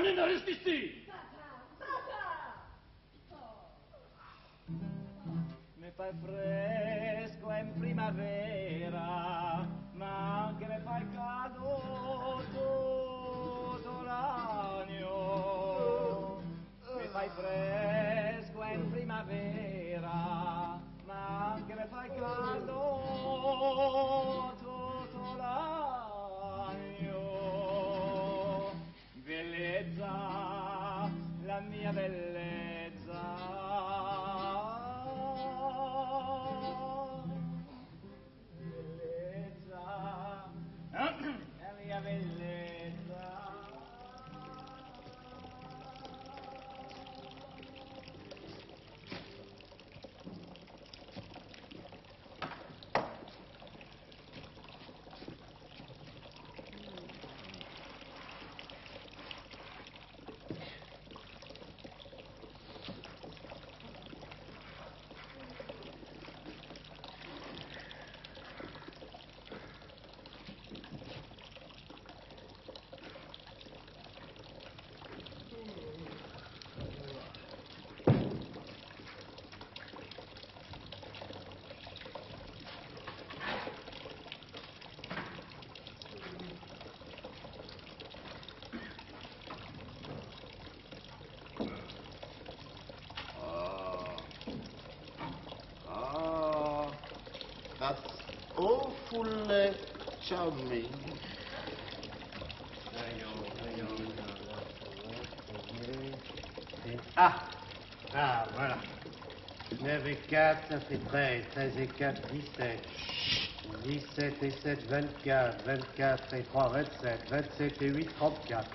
Janina, reste ici. Mi fai fresco in primavera, ma anche mi fai caldo tutto l'anno. Mi fai fresco in primavera, ma anche mi fai caldo tutto l'anno. Bellezza, la mia bellezza. La mia bellezza. That's awfully charming. Ah, voilà. 9 et 4, ça fait 13. 13 et 4, 17. 17 et 7, 24. 24 et 3, 27. 27 et 8, 34.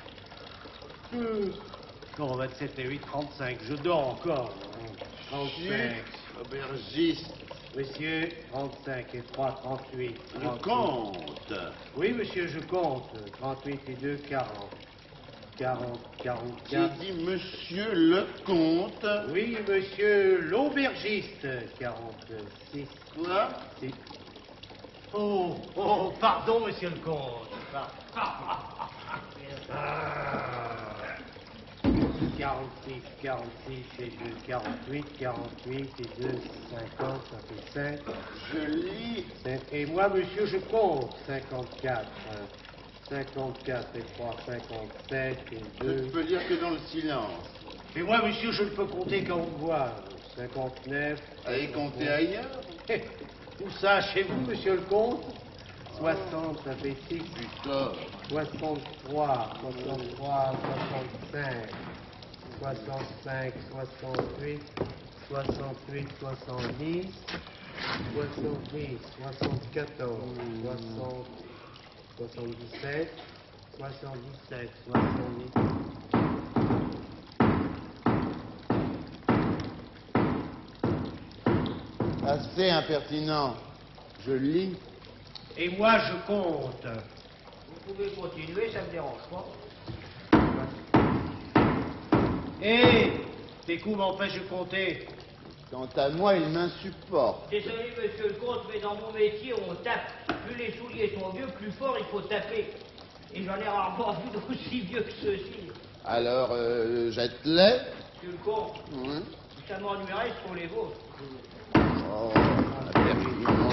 Non, 27 et 8, 35. Je dors encore. 35. Aubergiste. Monsieur, 35 et 3, 38. Je compte. Oui, monsieur, je compte. 38 et 2, 40. 40, 44. J'ai dit monsieur le comte. Oui, monsieur l'aubergiste. 46. Quoi? 6. Oh, pardon, monsieur le comte. 46, 46 et 2, 48, 48 et 2, 50, ça fait 5. Je lis. Et moi, monsieur, je compte. 54. 54 et 3, 57 et 2. Je ne peux lire que dans le silence. Et moi, monsieur, je ne peux compter qu'en voix. 59. Allez compter ailleurs. Tout ça chez vous, monsieur le comte. 60, ça fait 6. Putain. 63, 63, 65. 65, 68, 68, 70, 70, 74, 60, 77, 77, 70. Assez impertinent. Je lis. Et moi, je compte. Vous pouvez continuer, ça me dérange pas. Hé, tes coups m'empêchent de compter. Quant à moi, il m'insupporte. Désolé, monsieur le comte, mais dans mon métier, on tape. Plus les souliers sont vieux, plus fort il faut taper. Et j'en ai rarement vu d'aussi vieux que ceux-ci. Alors, jette-les. Monsieur le comte, Oui. si ça m'ennuierait, ce sont les vôtres. Oh, impertinent.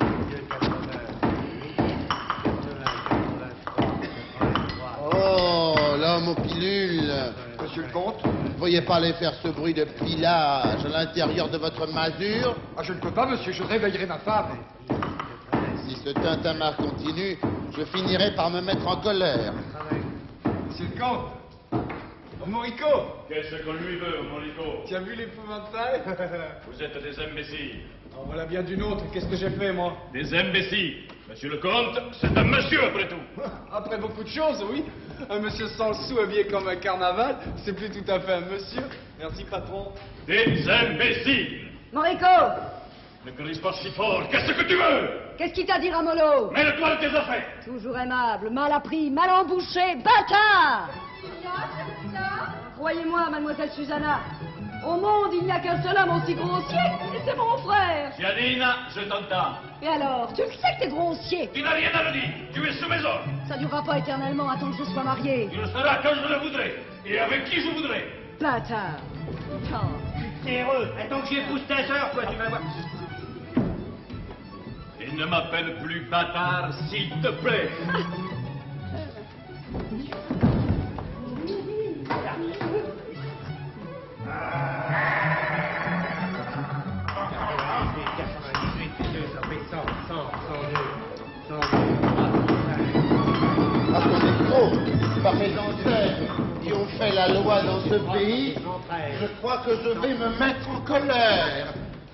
Oh, l'homme aux pilules. Monsieur le comte? Vous ne pourriez pas aller faire ce bruit de pilage à l'intérieur de votre masure? Ah, je ne peux pas, monsieur, je réveillerai ma femme. Si ce tintamarre continue, je finirai par me mettre en colère. Monsieur le comte? Oh, Morico! Qu'est-ce qu'on lui veut, Morico? Tu as vu l'épouvantail? Vous êtes des imbéciles. En voilà bien d'une autre. Qu'est-ce que j'ai fait, moi? Des imbéciles. Monsieur le comte, c'est un monsieur après tout. Après beaucoup de choses, oui. Un monsieur sans le sou habillé comme un carnaval, c'est plus tout à fait un monsieur. Merci, patron. Des imbéciles. Morico! Ne crie pas si fort. Qu'est-ce que tu veux? Qu'est-ce qu'il t'a dit, Ramolo? Mêle-toi de tes affaires. Toujours aimable, mal appris, mal embouché, bâtard! Croyez-moi, mademoiselle Susanna, Au monde, il n'y a qu'un seul homme aussi grossier, et c'est mon frère. Giannina, je t'entends. Et alors, tu le sais que t'es grossier. Tu n'as rien à me dire. Tu es sous mes ordres. Ça durera pas éternellement, attends que je sois marié. Tu le seras quand je le voudrais. Et avec qui je voudrais. Bâtard. Oh. T'es heureux. Attends que j'épouse ta sœur, quoi, tu vas voir. Et ne m'appelle plus bâtard, s'il te plaît. Parce qu'on est trop, par mes ancêtres qui ont fait la loi dans ce pays, je crois que je vais me mettre en colère.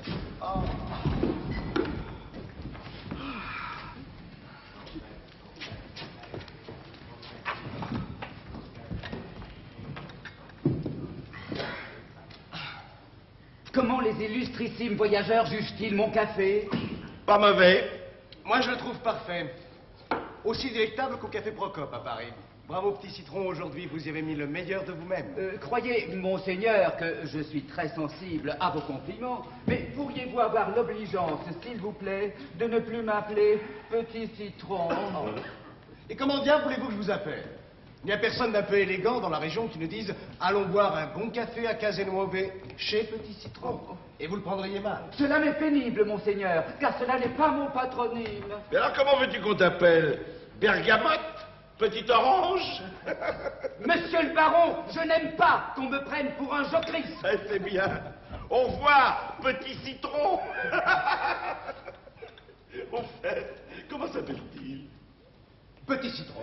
Comment les illustrissimes voyageurs jugent-ils mon café? Pas mauvais. Moi, je le trouve parfait. Aussi délectable qu'au café Procope à Paris. Bravo, petit citron, aujourd'hui, vous y avez mis le meilleur de vous-même. Croyez, monseigneur, que je suis très sensible à vos compliments, mais pourriez-vous avoir l'obligeance, s'il vous plaît, de ne plus m'appeler Petit Citron? Et comment bien voulez-vous que je vous appelle? Il n'y a personne d'un peu élégant dans la région qui nous dise « Allons boire un bon café à Castelnuovo chez Petit Citron ». Et vous le prendriez mal. Cela m'est pénible, monseigneur, car cela n'est pas mon patronyme. Mais alors comment veux-tu qu'on t'appelle? Bergamote? Petite orange? Monsieur le baron, je n'aime pas qu'on me prenne pour un jocrisse. C'est bien. Au revoir, petit citron. Au fait, comment s'appelle-t-il? Petit Citron.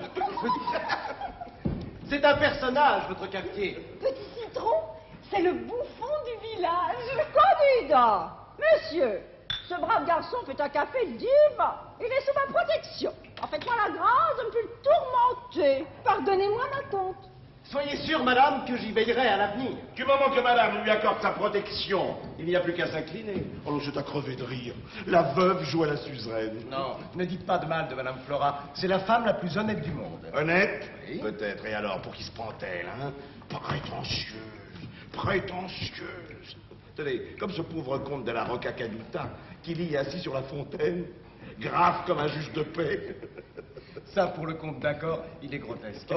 C'est un personnage, votre cafetier. Petit Citron, c'est le bouffon du village. Candidat, monsieur, ce brave garçon fait un café diva. Il est sous ma protection. En faites-moi la grâce de ne plus le tourmenter. Pardonnez-moi, ma tante. Soyez sûre, madame, que j'y veillerai à l'avenir. Du moment que madame lui accorde sa protection, il n'y a plus qu'à s'incliner. Oh, je t'ai crevé de rire. La veuve joue à la suzeraine. Non, ne dites pas de mal de madame Flora. C'est la femme la plus honnête du monde. Honnête? Oui. Peut-être. Et alors, pour qui se prend-elle, hein? Prétentieuse. Prétentieuse. Tenez, comme ce pauvre comte de la Rocca-Caduta, qui lit assis sur la fontaine, grave comme un juge de paix. Ça, pour le comte d'accord, il est grotesque.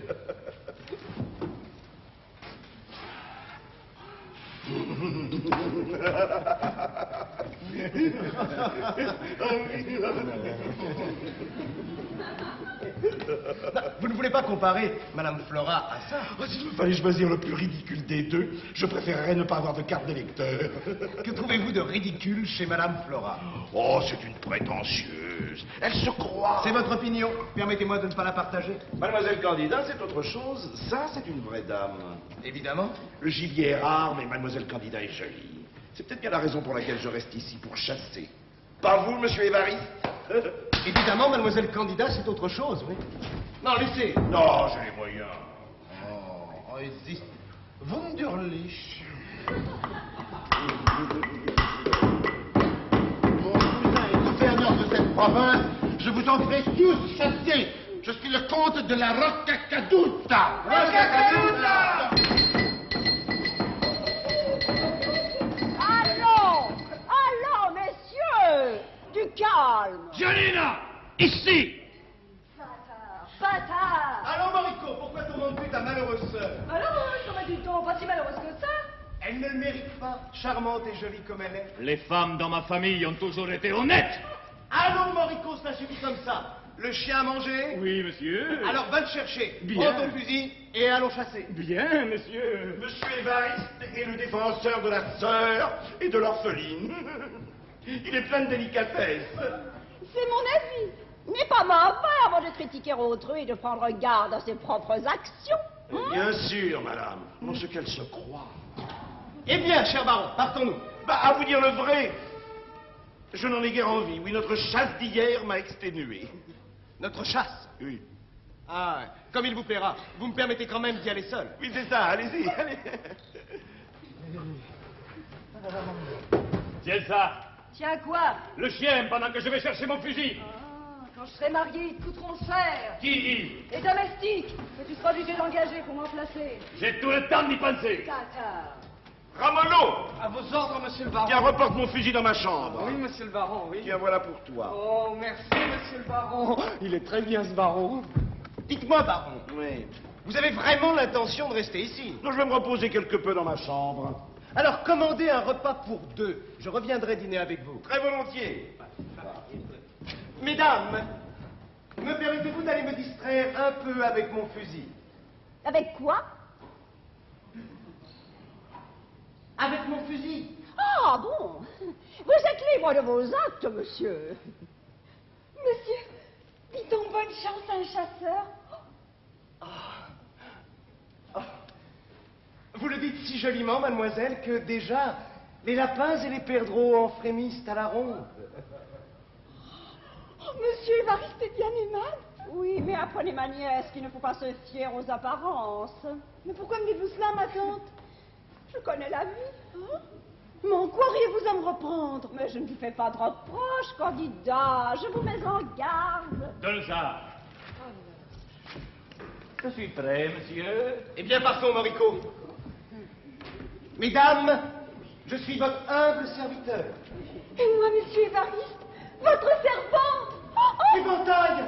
Vous ne voulez pas comparer Madame Flora à ça? Oh, s'il me fallait choisir le plus ridicule des deux, je préférerais ne pas avoir de carte d'électeur. Que trouvez-vous de ridicule chez Madame Flora? Oh, c'est une prétentieuse. Elle se croit. C'est votre opinion. Permettez-moi de ne pas la partager. Mademoiselle Candida, c'est autre chose. Ça, c'est une vraie dame. Évidemment. Le gibier est rare, mais Mademoiselle Candida est jolie. C'est peut-être bien la raison pour laquelle je reste ici, pour chasser. Pas vous, monsieur Évariste? Évidemment, Mademoiselle Candida, c'est autre chose, oui. Non, laissez. Non, j'ai les moyens. Oh, existe. Wunderlich. Mon cousin est gouverneur de cette province. Je vous en ferai tous chasser. Je suis le comte de la Rocca-Caduta. Rocca-Caduta! Allons, messieurs, du calme. Giannina, ici. Bâtard. Allons, Morico, pourquoi tourmentes-tu ta malheureuse sœur? Alors, comment dit-on, pas si malheureuse que ça? Elle ne le mérite pas, charmante et jolie comme elle est. Les femmes dans ma famille ont toujours été honnêtes. Allons, Morico, ça suffit comme ça. Le chien a mangé? Oui, monsieur. Alors va le chercher. Bien. Prends ton fusil et allons chasser. Bien, monsieur. Monsieur Évariste est le défenseur de la sœur et de l'orpheline. Il est plein de délicatesse. C'est mon avis. Il n'est pas mauvais avant de critiquer autrui et de prendre garde à ses propres actions. Bien sûr, madame. En ce qu'elle se croit. Eh bien, cher baron, partons-nous. Bah, à vous dire le vrai, je n'en ai guère envie. Oui, notre chasse d'hier m'a exténué. Notre chasse? Oui. Ah, comme il vous plaira. Vous me permettez quand même d'y aller seul. Oui, c'est ça. Allez-y, allez. Tiens ça. Tiens quoi? Le chien, pendant que je vais chercher mon fusil. Ah, quand je serai marié, ils te coûteront cher. Qui dit? Les domestiques que tu seras obligé d'engager pour m'en placer. J'ai tout le temps d'y penser. Bâtard. Ramolo! À vos ordres, monsieur le baron. Tiens, reporte mon fusil dans ma chambre. Oui, monsieur le baron, oui. Tiens, voilà pour toi. Oh, merci, monsieur le baron. Il est très bien, ce baron. Dites-moi, baron, Oui. vous avez vraiment l'intention de rester ici? Non, je vais me reposer quelque peu dans ma chambre. Alors commandez un repas pour deux. Je reviendrai dîner avec vous. Très volontiers. Mesdames, me permettez-vous d'aller me distraire un peu avec mon fusil? Avec quoi? Avec mon fusil? Ah bon? Vous êtes libre de vos actes, monsieur. Monsieur, dis donc bonne chance à un chasseur. Vous le dites si joliment, mademoiselle, que déjà, les lapins et les perdreaux en frémissent à la ronde. Oh, monsieur Évariste est bien aimable. Oui, mais apprenez ma nièce qu'il ne faut pas se fier aux apparences. Mais pourquoi me dites-vous cela, ma tante? Je connais la vie. Hein? Mais en quoi auriez-vous à me reprendre? Mais je ne vous fais pas de reproches, candidat. Je vous mets en garde. Dolzar. Je suis prêt, monsieur. Eh bien, partons, Morico. Mesdames, je suis votre humble serviteur. Et moi, monsieur Évariste, votre servante. Oh, Éventail!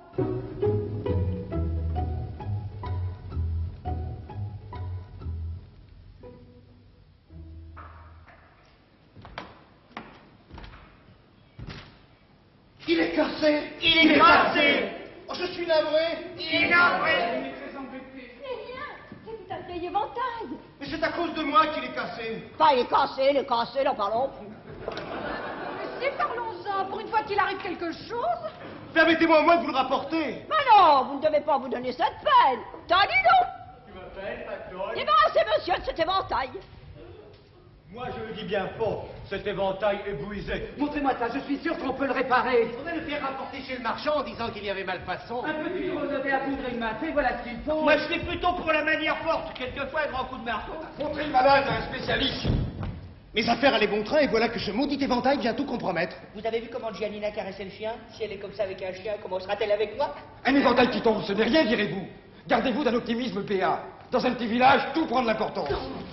Il est cassé! Il est cassé! Oh, je suis navré! Il est navré! c'est rien, c'est un vieil éventail. Mais c'est à cause de moi qu'il est cassé! Enfin, il est cassé, n'en parlons plus. Monsieur, parlons-en, pour une fois qu'il arrive quelque chose. Permettez-moi au moins de vous le rapporter! Mais non, vous ne devez pas vous donner cette peine. Tenez donc. Tu m'appelles, Pactole? Débarrassez monsieur de cet éventail. Moi, je le dis bien faux. Cet éventail est bouisé. Montrez-moi ça, je suis sûr qu'on peut le réparer. On va le faire rapporter chez le marchand en disant qu'il y avait malfaçon. Un petit relevé à poudre et une main, voilà ce qu'il faut. Moi, je suis plutôt pour la manière forte, quelquefois un grand coup de marteau. Montrez le malade à un spécialiste. Mes affaires allaient bon train et voilà que ce maudit éventail vient tout compromettre. Vous avez vu comment Giannina caressait le chien? Si elle est comme ça avec un chien, comment sera-t-elle avec moi? Un éventail qui tombe, ce n'est rien, direz-vous. Gardez-vous d'un optimisme PA. Dans un petit village, tout prend de l'importance.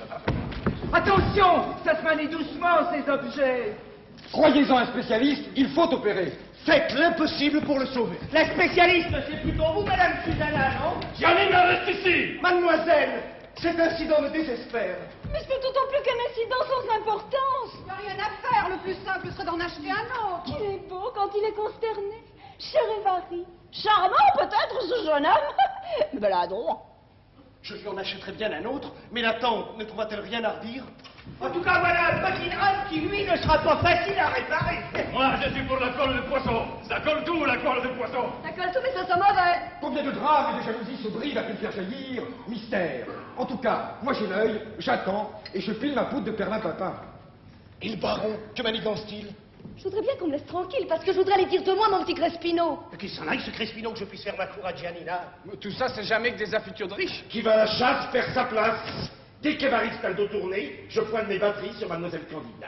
Attention, ça se manie doucement, ces objets. Croyez-en un spécialiste, il faut opérer. Faites l'impossible pour le sauver. La spécialiste, c'est plutôt vous, Madame Susanna, non? Giannina, reste ici! Mademoiselle, cet incident me désespère. Mais c'est d'autant plus qu'un incident sans importance. Il n'y a rien à faire, le plus simple serait d'en acheter un autre. Il est beau quand il est consterné. Cher Évariste. Charmant peut-être ce jeune homme. Baladron. Je lui en achèterais bien un autre, mais la tante ne trouvera-t-elle rien à redire? En tout cas, voilà un petit drame qui, lui, ne sera pas facile à réparer. Moi, je suis pour la colle de poisson. Ça colle tout, la colle de poisson. Ça colle tout, mais ça sent mauvais. Combien de drames et de jalousies se brident à pu faire jaillir? Mystère. En tout cas, moi j'ai l'œil, j'attends, et je file ma poudre de perlimpinpin. Et le baron, que manigance-t-il? Je voudrais bien qu'on me laisse tranquille, parce que je voudrais aller dire de moi, mon petit Crespino. Qu'il s'en aille, ce Crespino, que je puisse faire ma cour à Giannina. Tout ça, c'est jamais que des affitures de riches. Qui va à la chasse perd sa place. Dès qu'Évariste a le dos tourné, je pointe mes batteries sur mademoiselle Candida.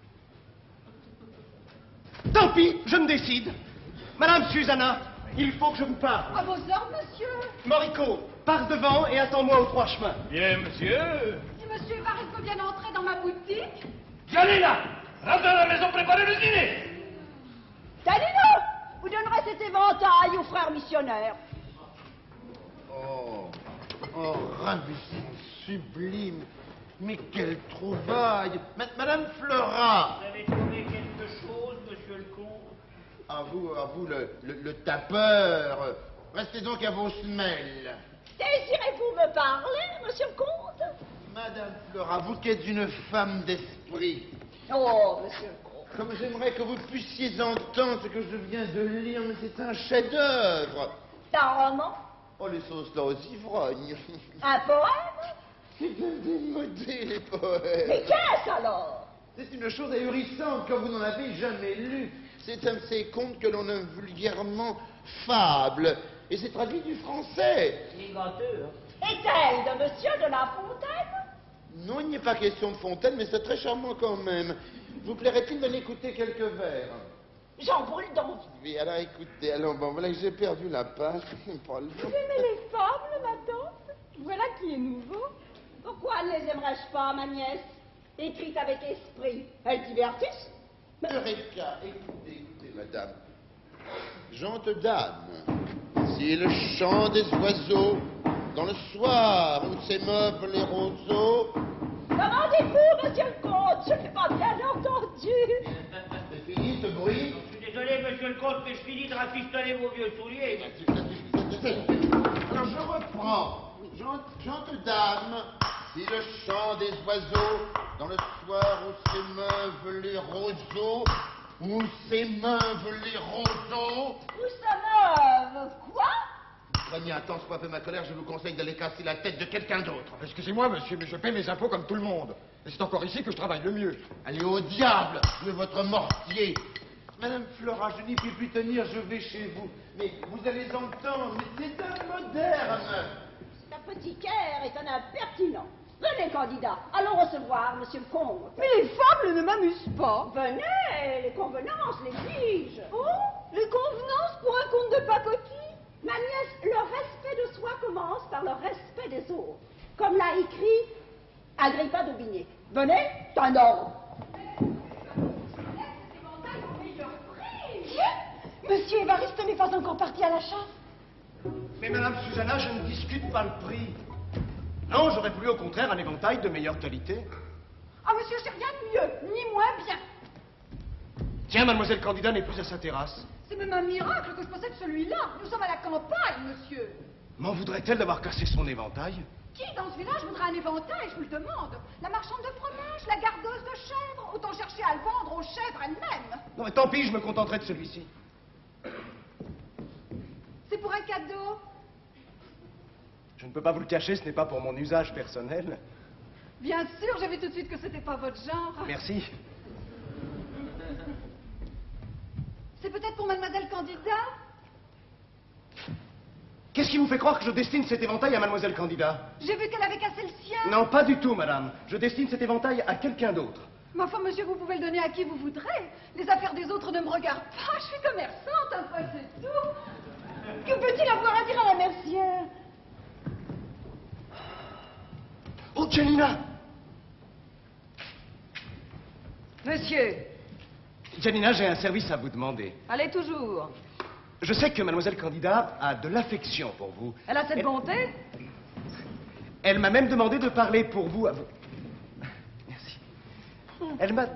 Tant pis, je me décide. Madame Susanna, il faut que je vous parle. À vos ordres, monsieur. Morico, pars devant et attends-moi aux trois chemins. Bien, monsieur. Si monsieur Évariste veut bien entrer dans ma boutique. Giannina, rentre à la maison préparer le dîner. Tenez-le. Vous donnerez cet éventail aux frères missionnaires. Oh, ravissant, sublime. Mais quelle trouvaille. Madame Flora. Vous avez trouvé quelque chose, monsieur le comte? À vous, le tapeur. Restez donc à vos semelles. Désirez-vous me parler, monsieur le comte? Madame Flora, vous qui êtes une femme d'esprit. Oh, monsieur le comte. Comme j'aimerais que vous puissiez entendre ce que je viens de lire, mais c'est un chef-d'œuvre. C'est un roman? Oh, les sauces là aux ivrognes. Un poème? C'est un démodé, les poèmes. Mais qu'est-ce alors? C'est une chose ahurissante quand vous n'en avez jamais lu. C'est un de ces contes que l'on nomme vulgairement fables. Et c'est traduit du français. Ligateur. Est-elle de monsieur de La Fontaine? Non, il n'y a pas question de Fontaine, mais c'est très charmant quand même. Vous plairait-il de l'écouter quelques vers? J'en brûle d'envie. Oui, alors écoutez, alors bon, voilà que j'ai perdu la page. Pas le Vous aimez les fables, ma tante? Voilà qui est nouveau. Pourquoi ne les aimerais-je pas, ma nièce? écrites avec esprit, elles divertissent. Eureka, écoutez, madame. Gente dame, si le chant des oiseaux, dans le soir où s'émeuvent les roseaux... Comment dites-vous, monsieur le comte? Je n'ai pas bien entendu. C'est fini ce bruit? Je suis désolé, monsieur le comte, mais je finis de rafistoler vos vieux souliers. Alors je reprends. Gente dame, si le chant des oiseaux, dans le soir où s'émeuvent les roseaux, où s'émeuvent les roseaux... Où ça meuvent? Quoi? Prenez un tant soit peu ma colère, je vous conseille d'aller casser la tête de quelqu'un d'autre. Excusez-moi, monsieur, mais je paie mes impôts comme tout le monde. Et c'est encore ici que je travaille le mieux. Allez au diable de votre mortier. Madame Flora, je n'y puis plus tenir, je vais chez vous. Mais vous allez entendre, mais c'est un moderne. Cet apothicaire est un impertinent. Venez, candidat, allons recevoir monsieur le comte. Mais les fables ne m'amusent pas. Venez, les convenances, les piges. Oh, les convenances pour un conte de pacotille? Ma nièce, le respect de soi commence par le respect des autres. Comme l'a écrit Agrippa d'Aubigné. Venez, c'est un ordre. Monsieur Évariste n'est pas encore parti à la chasse. Mais Madame Susanna, je ne discute pas le prix. Non, j'aurais voulu au contraire un éventail de meilleure qualité. Ah, monsieur, c'est rien de mieux, ni moins bien. Tiens, mademoiselle Candida n'est plus à sa terrasse. C'est même un miracle que je possède celui-là. Nous sommes à la campagne, monsieur. M'en voudrait-elle d'avoir cassé son éventail? Qui dans ce village voudrait un éventail, je vous le demande? La marchande de fromage, la gardeuse de chèvres? Autant chercher à le vendre aux chèvres elles-mêmes. Non, mais tant pis, je me contenterai de celui-ci. C'est pour un cadeau. Je ne peux pas vous le cacher, ce n'est pas pour mon usage personnel. Bien sûr, j'ai vu tout de suite que c'était pas votre genre. Merci. C'est peut-être pour mademoiselle Candida? Qu'est-ce qui vous fait croire que je destine cet éventail à mademoiselle Candida? J'ai vu qu'elle avait cassé le sien. Non, pas du tout, madame. Je destine cet éventail à quelqu'un d'autre. Ma foi, monsieur, vous pouvez le donner à qui vous voudrez. Les affaires des autres ne me regardent pas. Je suis commerçante, enfin, c'est tout. Que peut-il avoir à dire à la mercière? Oh, Janina! Monsieur, Janina, j'ai un service à vous demander. allez toujours. Je sais que mademoiselle Candida a de l'affection pour vous. Elle a cette bonté? Elle m'a même demandé de parler pour vous à vous. Merci. Elle m'a...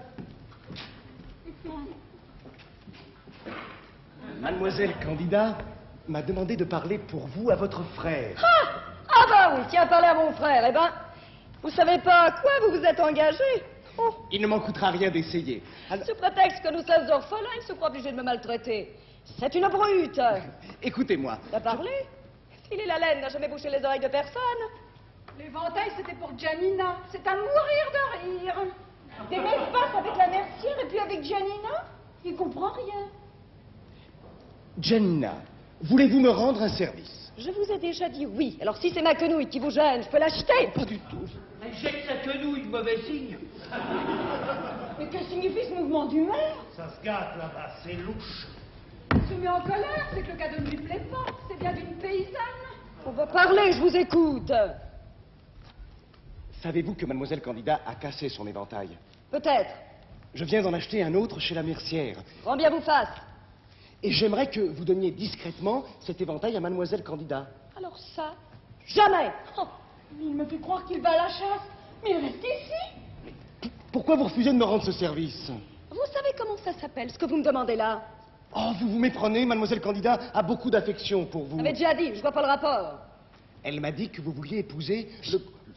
Mademoiselle Candida m'a demandé de parler pour vous à votre frère. Ah bah oui, tiens, parlez à mon frère. Eh ben, vous savez pas à quoi vous vous êtes engagé? Oh, Il ne m'en coûtera rien d'essayer. Alors, sous prétexte que nous sommes orphelins, il se croit obligé de me maltraiter. C'est une brute. écoutez-moi. T'as parlé? Filez la laine n'a jamais bouché les oreilles de personne. L'éventail, c'était pour Janina. C'est à mourir de rire. Des messes avec la mercière et puis avec Janina? Il comprend rien. Janina, voulez-vous me rendre un service? Je vous ai déjà dit oui. Alors si c'est ma quenouille qui vous gêne, je peux l'acheter. Pas du tout. Elle jette sa quenouille, mauvais signe. Mais que signifie ce mouvement d'humeur? Ça se gâte là-bas, c'est louche. Il se met en colère, c'est que le cadeau ne lui plaît pas. C'est bien d'une paysanne. On va parler, je vous écoute. Savez-vous que mademoiselle Candida a cassé son éventail? Peut-être. Je viens d'en acheter un autre chez la mercière. Grand bien vous fasse. Et j'aimerais que vous donniez discrètement cet éventail à mademoiselle Candida. Alors ça, jamais. Oh, il me fait croire qu'il va à la chasse, mais il reste ici. Pourquoi vous refusez de me rendre ce service? Vous savez comment ça s'appelle, ce que vous me demandez là? Oh, vous vous méprenez, mademoiselle Candida a beaucoup d'affection pour vous. J'avais déjà dit, je vois pas le rapport. Elle m'a dit que vous vouliez épouser le...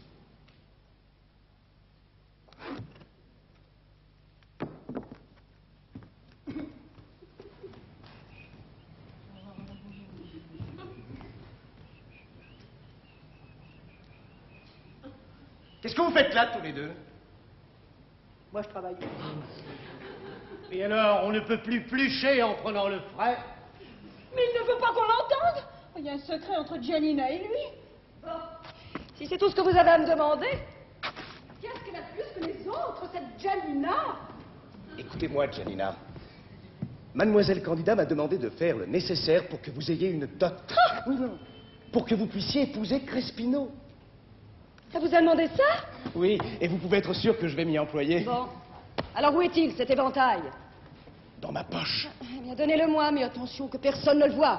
Qu'est-ce que vous faites là, tous les deux? Moi, je travaille. Et alors, on ne peut plus plucher en prenant le frais? Mais il ne veut pas qu'on l'entende. Il y a un secret entre Janina et lui. Si c'est tout ce que vous avez à me demander. Qu'est-ce qu'elle a de plus que les autres, cette Janina? Écoutez-moi, Janina. Mademoiselle Candida m'a demandé de faire le nécessaire pour que vous ayez une dot. Oui, non. Pour que vous puissiez épouser Crespino. Elle vous a demandé ça? Oui, et vous pouvez être sûr que je vais m'y employer. Bon. Alors où est-il, cet éventail? Dans ma poche. Eh bien, donnez-le-moi, mais attention que personne ne le voie.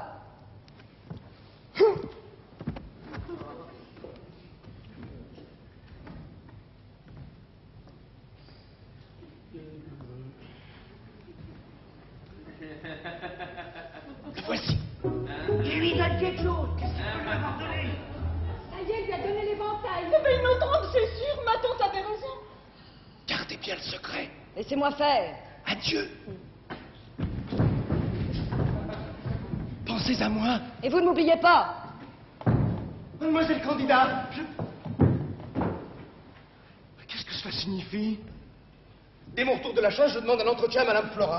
Le voici. Il lui donne quelque chose. Ça y est, il lui a donné l'éventail. Mais il me trompe, c'est sûr, ma tante avait raison. Gardez bien le secret. Laissez-moi faire. Adieu. Pensez à moi. Et vous ne m'oubliez pas. Mademoiselle candidat, Mais qu'est-ce que cela signifie? Dès mon retour de la chasse, je demande un entretien à Madame Flora.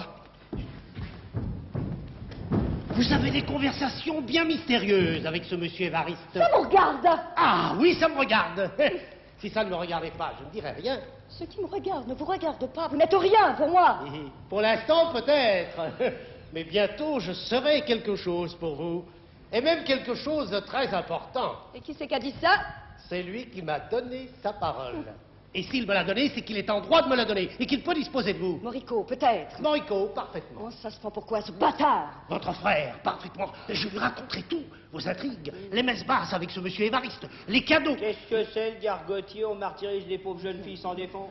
Vous avez des conversations bien mystérieuses avec ce monsieur Évariste. Ça vous regarde. Ah oui, ça me regarde. Si ça ne me regardait pas, je ne dirais rien. Ce qui me regarde ne vous regarde pas. Vous n'êtes rien pour moi. Pour l'instant, peut-être. Mais bientôt, je serai quelque chose pour vous. Et même quelque chose de très important. Et qui c'est qui a dit ça? C'est lui qui m'a donné sa parole. Et s'il me l'a donnée, c'est qu'il est en droit de me la donner. Et qu'il peut disposer de vous. Morico, peut-être. Morico, parfaitement. Oh, ça se prend pourquoi, ce bâtard? Votre frère, parfaitement. Je lui raconterai tout. Vos intrigues, les messes basses avec ce monsieur Évariste, les cadeaux. Qu'est-ce que c'est, le gargotier? On martyrise des pauvres jeunes filles sans défense.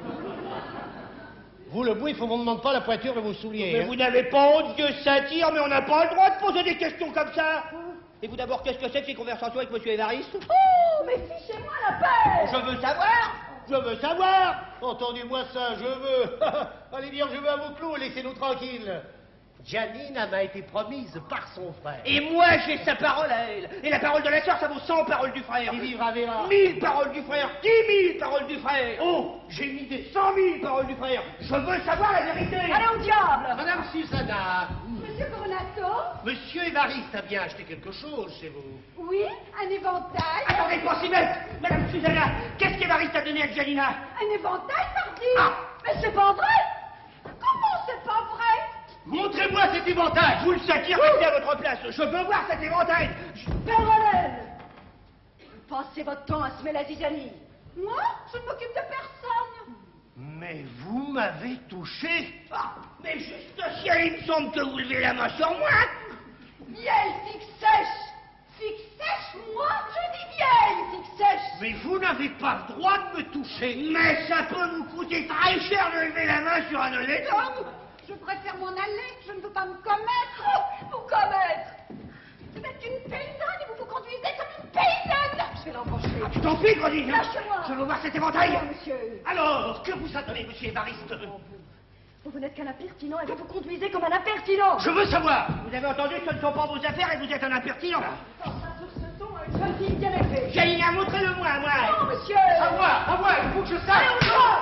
Vous, le bouif, on ne demande pas la pointure de vos souliers. Mais hein. vous n'avez pas honte, Dieu satire, mais on n'a pas le droit de poser des questions comme ça. Et vous d'abord, qu'est-ce que c'est que ces conversations avec monsieur Évariste? Oh, mais fichez-moi la paix. Je veux savoir. Je veux savoir. Entendez-moi ça, je veux. Allez dire je veux à vos clous, laissez-nous tranquilles. Janine m'a été promise par son frère. Et moi, j'ai sa parole à elle. Et la parole de la sœur, ça vaut 100 paroles du frère. Qui vivra verra. 1000 paroles du frère. 10 000 paroles du frère. Oh, j'ai une idée. 100 000 paroles du frère. Je veux savoir la vérité. Allez au diable. Madame Susanna, Monsieur Coronato? monsieur Évariste a bien acheté quelque chose chez vous. Oui, un éventail. Attendez, pas si bête. Madame Susanna, qu'est-ce qu'Évariste a donné à Janina? Un éventail, pardi. Ah. Mais c'est pas vrai. Comment c'est pas vrai? Montrez-moi cet éventail. Vous le satire, restez à votre place. Je veux voir cet éventail. Père passez votre temps à semer la zizanie. Moi, je ne m'occupe de personne. Mais vous m'avez touché. Ah, mais juste ciel, il me semble que vous levez la main sur moi. Vieille figue sèche. Figue sèche, moi? Je dis vieille figue sèche. Mais vous n'avez pas le droit de me toucher. Mais ça peut vous coûter très cher de lever la main sur un honnête homme. Je préfère m'en aller. Je ne veux pas me commettre. Oh, vous commettre. Vous êtes une paysanne et vous vous conduisez comme une paysanne. Je vais l'embaucher. Tu t'en prie, Grenille. Lâchez-moi. Je veux voir cet éventail. Non, monsieur. Alors, que vous a donné monsieur Évariste? Vous n'êtes qu'un impertinent et vous vous conduisez comme un impertinent. Je veux savoir. Vous avez entendu, ce ne sont pas vos affaires et vous êtes un impertinent. Quand ça sur ce ton à une jeune fille bien élevée. Janina, montrez-le-moi, moi. Non, monsieur. À moi, il faut que je sache. Allez, on voit.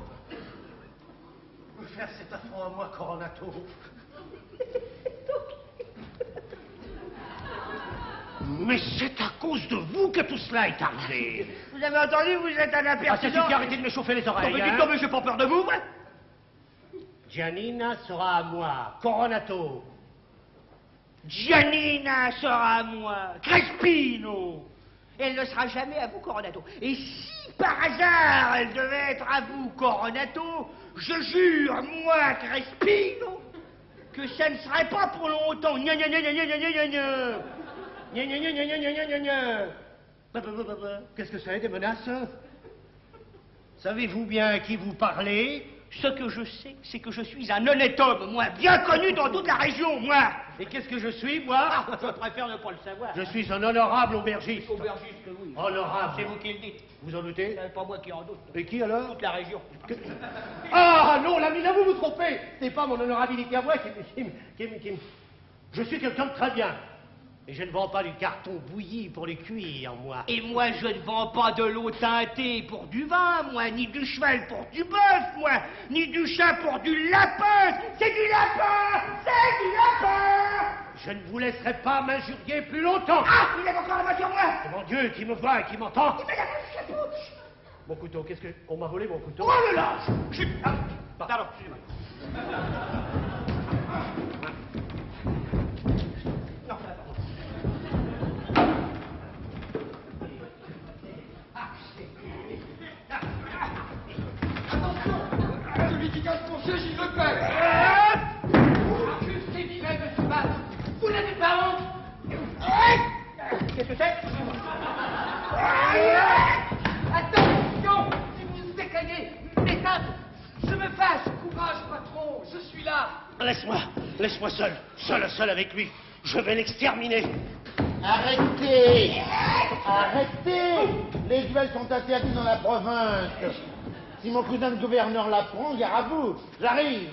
Vous faire cet affront à moi, Coronato. Mais c'est à cause de vous que tout cela est arrivé. Vous avez entendu, vous êtes un Ah, ça impertinent. suffit, arrêtez de m'échauffer les oreilles. Mais hein. dites-donc, mais j'ai pas peur de vous, moi. Janina sera à moi, Coronato. Janina sera à moi, Crespino. Elle ne sera jamais à vous, Coronato. Et si par hasard elle devait être à vous, Coronato, je jure, moi, Crespino, que ça ne serait pas pour longtemps. Gna gna gna gna gna gna gna gna gna. Gna gna gna gna gna gna gna gna. Qu'est-ce que c'est, des menaces? Savez-vous bien à qui vous parlez? Ce que je sais, c'est que je suis un honnête homme, moi, bien connu dans toute la région, moi. Et qu'est-ce que je suis, moi? Je préfère ne pas le savoir. Je suis un honorable aubergiste. Aubergiste, oui. Honorable. C'est vous qui le dites. Vous en doutez? C'est pas moi qui en doute. Et qui alors? Toute la région. Ah non, l'ami, là vous vous trompez. Ce n'est pas mon honorabilité à moi Je suis quelqu'un de très bien. Et je ne vends pas du carton bouilli pour les cuire, moi. Et moi, je ne vends pas de l'eau teintée pour du vin, moi, ni du cheval pour du bœuf, moi, ni du chat pour du lapin. C'est du lapin. C'est du lapin. Je ne vous laisserai pas m'injurier plus longtemps. Ah, il a encore la main sur moi. C'est mon Dieu qui me voit et qui m'entend. Il met la main sur la bouche. Mon couteau, qu'est-ce que... On m'a volé mon couteau. Oh le lâche. Ah, pardon, excusez-moi. Non, pardon. Qu'est-ce que c'est? Attention! Si vous décaillez, m'éteindre! Je me fâche! Courage, patron! Je suis là! Laisse-moi seul avec lui. Je vais l'exterminer. Arrêtez! Arrêtez! Les duels sont interdits dans la province. Si mon cousin le gouverneur l'apprend, gare à vous. J'arrive.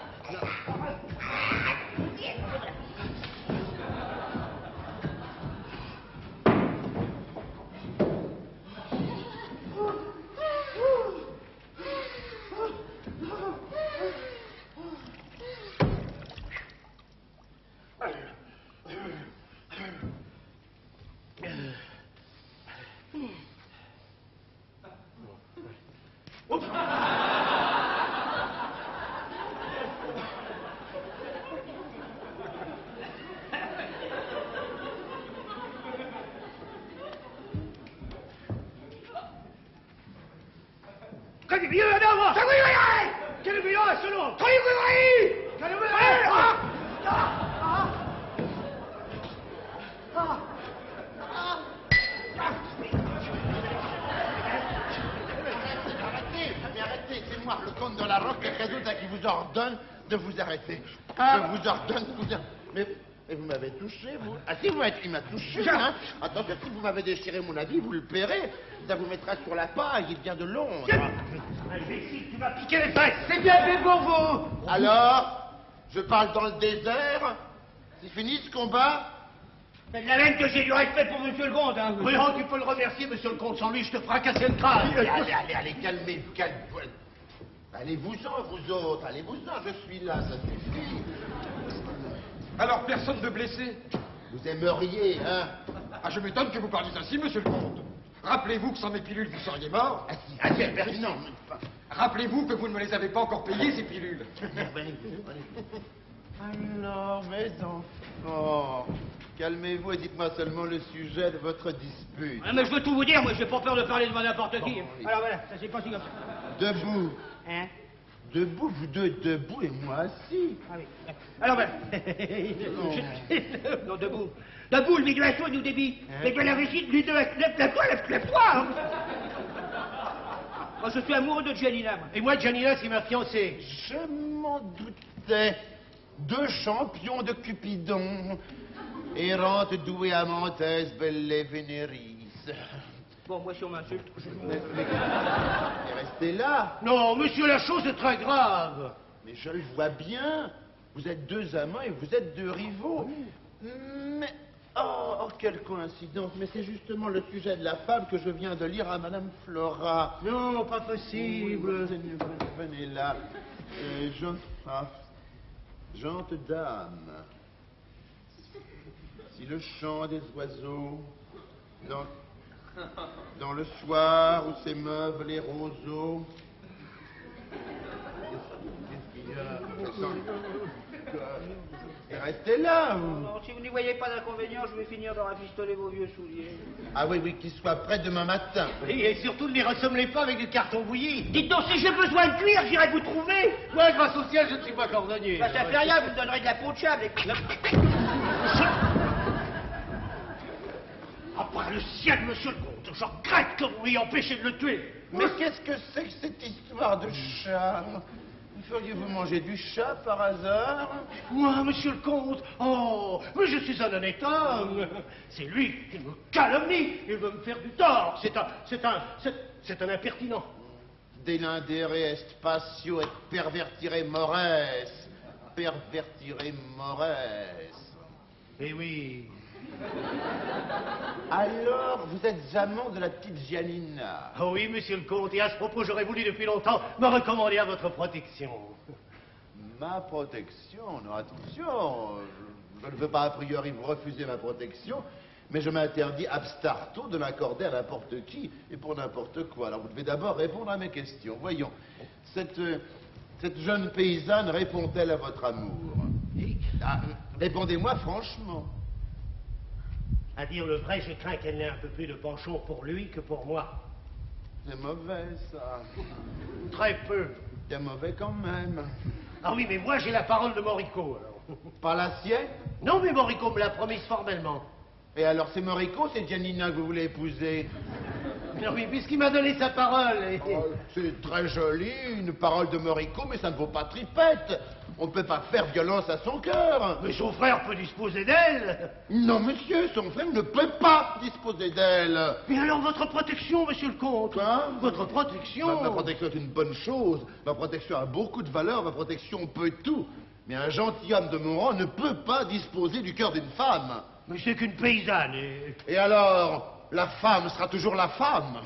C'est moi, le comte de la Roque-Cadoute, qui vous ordonne de vous arrêter. Je vous ordonne de vous arrêter. Mais vous m'avez touché, vous. Ah si, il m'a touché, hein. Attention, si vous m'avez déchiré mon habit, vous le paierez. Ça vous mettra sur la paille, il vient de Londres. Tu m'as piqué les fesses. C'est bien fait pour vous! Alors, je parle dans le désert. C'est fini ce combat? C'est de la laine que j'ai du respect pour monsieur le comte, hein. Oui, oh, tu peux le remercier, monsieur le comte. Sans lui, je te fracasserai le crâne. Allez, calmez-vous, calmez-vous. Allez-vous-en, vous autres, allez-vous-en, je suis là, ça suffit. Alors, personne de blessé? Vous aimeriez, hein? Ah, je m'étonne que vous parliez ainsi, monsieur le comte. Rappelez-vous que sans mes pilules, vous seriez mort. Non. Rappelez-vous que vous ne me les avez pas encore payées, ces pilules. Alors, mes enfants, calmez-vous et dites-moi seulement le sujet de votre dispute. Ah, mais je veux tout vous dire, moi, j'ai pas peur de parler devant n'importe qui. Oui. Alors voilà, ça s'est passé comme ça. Debout. Hein? Debout, vous deux debout et moi assis. Ah oui. Alors voilà. Non, debout. Debout, le migration nous débite. Mais que la réussite, lui deux, lève-toi, hein. Moi, je suis amoureux de Giannina, moi. Et moi, Giannina, c'est ma fiancée. Je m'en doutais. Deux champions de Cupidon. Errante, douée, amantesse, belle Vénéris. Bon, moi, si on m'insulte, Et restez là. Non, monsieur, la chose est très grave. Mais je le vois bien. Vous êtes deux amants et vous êtes deux rivaux. Mais... Oh, quelle coïncidence. Mais c'est justement le sujet de la fable que je viens de lire à Madame Flora. Non, pas possible. Venez là. Gente dame. Si le chant des oiseaux... Dans le soir où s'émeuvent les roseaux. Qu'est-ce qu'il y a? Et restez là, vous. Non, si vous n'y voyez pas d'inconvénient, je vais finir de rafistoler vos vieux souliers. Ah oui, qu'ils soient prêts demain matin. Et surtout, ne les ressemblez pas avec du carton bouilli. Dites donc, si j'ai besoin de cuir, j'irai vous trouver. Moi, grâce au ciel, je ne suis pas cordonnier. Bah, ça fait rien, vous me donnerez de la peau de chèvre. Ah, par le ciel, monsieur le comte, j'en crête que vous m'ayez empêché de le tuer. Mais qu'est-ce que c'est que cette histoire de chat? Feriez-vous manger du chat par hasard? Moi, monsieur le comte? Oh, mais je suis un honnête homme. C'est lui qui me calomnie. Il veut me faire du tort. C'est un impertinent. Delindere est patio et pervertire mores. Pervertire mores. Eh oui. Alors, vous êtes amant de la petite Giannina? Oh oui, monsieur le comte, et à ce propos, j'aurais voulu depuis longtemps me recommander à votre protection. Ma protection? Non, attention, je ne veux pas a priori vous refuser ma protection, mais je m'interdis abstarto de l'accorder à n'importe qui et pour n'importe quoi. Alors vous devez d'abord répondre à mes questions. Voyons, cette jeune paysanne répond-elle à votre amour? Répondez-moi franchement. À dire le vrai, je crains qu'elle n'ait un peu plus de penchant pour lui que pour moi. C'est mauvais, ça. Très peu. C'est mauvais quand même. Ah oui, mais moi, j'ai la parole de Morico, alors. Pas la sienne? Non, mais Morico me l'a promise formellement. Et alors, c'est Morico, c'est Giannina que vous voulez épouser? Mais oui, puisqu'il m'a donné sa parole. Oh, c'est très joli, une parole de Morico, mais ça ne vaut pas tripette. On ne peut pas faire violence à son cœur. Mais son frère peut disposer d'elle. Non, monsieur, son frère ne peut pas disposer d'elle. Mais alors votre protection, monsieur le comte? Quoi? Votre protection? Ma protection est une bonne chose. Ma protection a beaucoup de valeur. Ma protection peut tout. Mais un gentilhomme de mon rang ne peut pas disposer du cœur d'une femme. Mais c'est qu'une paysanne. Et alors, la femme sera toujours la femme.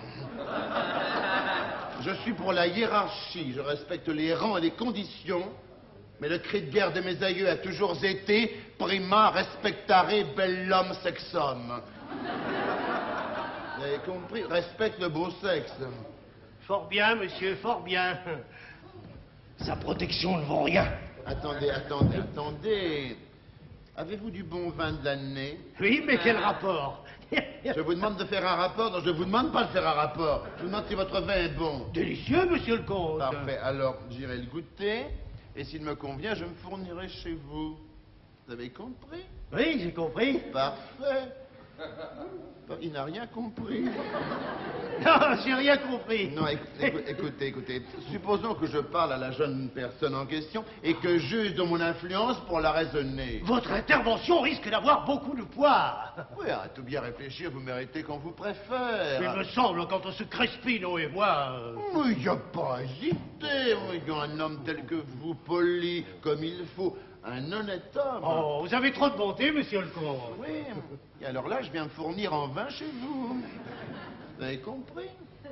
Je suis pour la hiérarchie. Je respecte les rangs et les conditions. Mais le cri de guerre de mes aïeux a toujours été prima respectare bellum sexum. Vous avez compris? Respecte le beau sexe. Fort bien, monsieur, fort bien. Sa protection ne vaut rien. Attendez, attendez, attendez. Avez-vous du bon vin de l'année? Oui, mais quel rapport? Je vous demande de faire un rapport. Non, je ne vous demande pas de faire un rapport. Je vous demande si votre vin est bon. Délicieux, monsieur le comte. Parfait. Alors, j'irai le goûter. Et s'il me convient, je me fournirai chez vous. Vous avez compris? Oui, j'ai compris. Parfait. Il n'a rien compris. Non, j'ai rien compris. Non, écoutez. Supposons que je parle à la jeune personne en question et que j'use de mon influence pour la raisonner. Votre intervention risque d'avoir beaucoup de poids. Oui, à tout bien réfléchir, vous méritez qu'on vous préfère. Il me semble, quant à ce Crespino et moi... Mais il n'y a pas à hésiter. Il y a un homme tel que vous, poli, comme il faut. Un honnête homme. Oh, vous avez trop de bonté, monsieur le comte. Oui, et alors là, je viens me fournir en vin chez vous. Vous avez compris?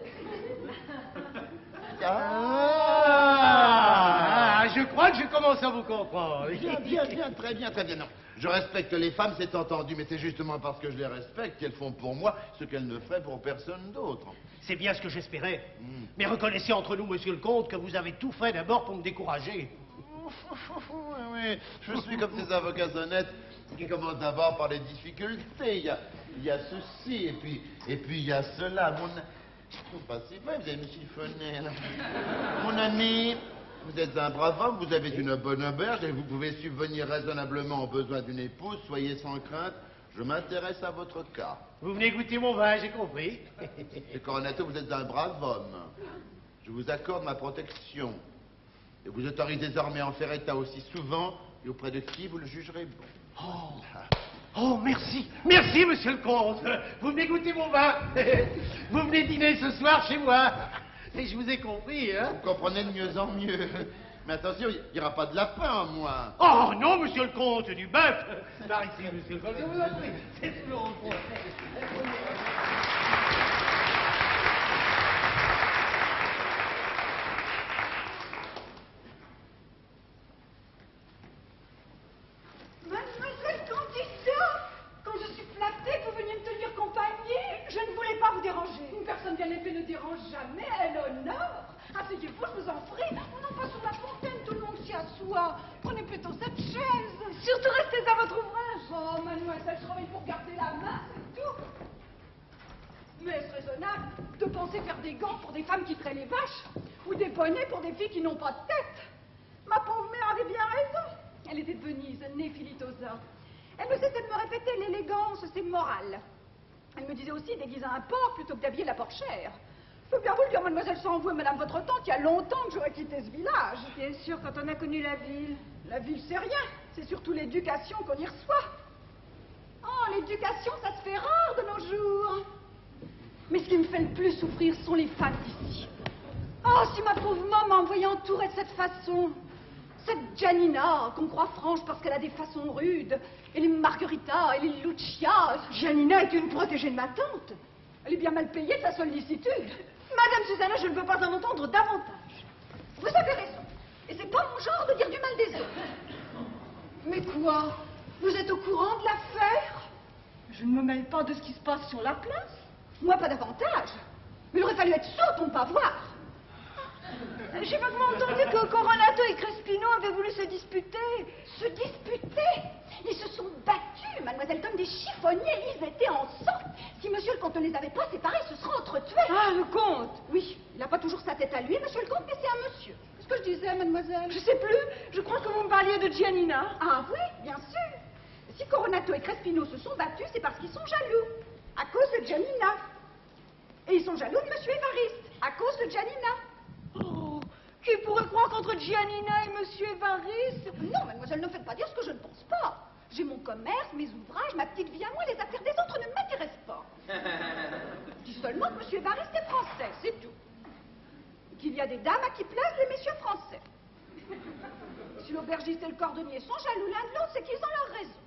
Je crois que je commence à vous comprendre. Bien, très bien. Non, je respecte les femmes, c'est entendu, mais c'est justement parce que je les respecte qu'elles font pour moi ce qu'elles ne feraient pour personne d'autre. C'est bien ce que j'espérais. Mais reconnaissez entre nous, monsieur le comte, que vous avez tout fait d'abord pour me décourager. Oui, je suis comme ces avocats honnêtes qui commencent d'abord par les difficultés. Il y a ceci, et puis il y a cela. Pas si vrai, vous allez me chiffonner, là. Mon ami, vous êtes un brave homme, vous avez une bonne auberge et vous pouvez subvenir raisonnablement aux besoins d'une épouse. Soyez sans crainte, je m'intéresse à votre cas. Vous venez goûter mon vin, j'ai compris. Et Coronato, vous êtes un brave homme. Je vous accorde ma protection. Et vous autorise désormais à en faire état aussi souvent et auprès de qui vous le jugerez bon. Oh, merci. Merci, monsieur le comte. Vous venez goûter mon vin. Vous venez dîner ce soir chez moi. Et je vous ai compris, hein? Vous comprenez de mieux en mieux. Mais attention, il n'y aura pas de lapin, moi. Oh, non, monsieur le comte, du bœuf. Par ici, monsieur le comte, je vous en prie. C'est tout le monde. Mademoiselle Candida, quand je suis flattée, vous veniez me tenir compagnie. Je ne voulais pas vous déranger. Une personne bien élevée ne dérange jamais, elle honore. Asseyez-vous, je vous en prie. On n'en passe sur la fontaine, tout le monde s'y assoit. Prenez plutôt cette chaise. Surtout restez à votre ouvrage. Oh, mademoiselle, je travaille pour garder la main, c'est tout. Mais est-ce raisonnable de penser faire des gants pour des femmes qui traient les vaches ou des bonnets pour des filles qui n'ont pas de tête? Ma pauvre mère avait bien raison. Elle était de Venise, née Philitosa. Elle ne cessait de me répéter l'élégance, c'est moral. Elle me disait aussi déguiser un porc plutôt que d'habiller la porchère. Je peux bien vous le dire, mademoiselle, sans vous et madame votre tante, il y a longtemps que j'aurais quitté ce village. Bien sûr, quand on a connu la ville. La ville, c'est rien. C'est surtout l'éducation qu'on y reçoit. Oh, l'éducation, ça se fait rare de nos jours. Mais ce qui me fait le plus souffrir sont les femmes d'ici. Oh, si ma pauvre maman m'a envoyé entourer de cette façon. Cette Giannina, qu'on croit franche parce qu'elle a des façons rudes, et les Margherita, et les Lucia. Giannina est une protégée de ma tante. Elle est bien mal payée de sa sollicitude. Madame Susanna, je ne veux pas en entendre davantage. Vous avez raison. Et c'est pas mon genre de dire du mal des autres. Mais quoi? Vous êtes au courant de l'affaire? Je ne me mêle pas de ce qui se passe sur la place. Moi, pas davantage. Mais il aurait fallu être sourd pour ne pas voir. J'ai vaguement entendu que Coronato et Crespino avaient voulu se disputer. Se disputer? Ils se sont battus, mademoiselle, comme des chiffonniers. Ils étaient en sang. Si monsieur le comte ne les avait pas séparés, ils se seraient entretués. Ah, le comte? Oui, il n'a pas toujours sa tête à lui, monsieur le comte, mais c'est un monsieur. Qu'est-ce que je disais, mademoiselle? Je sais plus. Je crois que vous me parliez de Giannina. Ah oui, bien sûr. Si Coronato et Crespino se sont battus, c'est parce qu'ils sont jaloux, à cause de Giannina. Et ils sont jaloux de Monsieur Évariste, à cause de Giannina. Oh, qui pourrait croire qu'entre Giannina et Monsieur Évariste... Non, mademoiselle, ne me faites pas dire ce que je ne pense pas. J'ai mon commerce, mes ouvrages, ma petite vie à moi, les affaires des autres ne m'intéressent pas. Je dis seulement que Monsieur Évariste est français, c'est tout. Qu'il y a des dames à qui plaisent les messieurs français. Si l'aubergiste et le cordonnier sont jaloux l'un de l'autre, c'est qu'ils ont leur raison.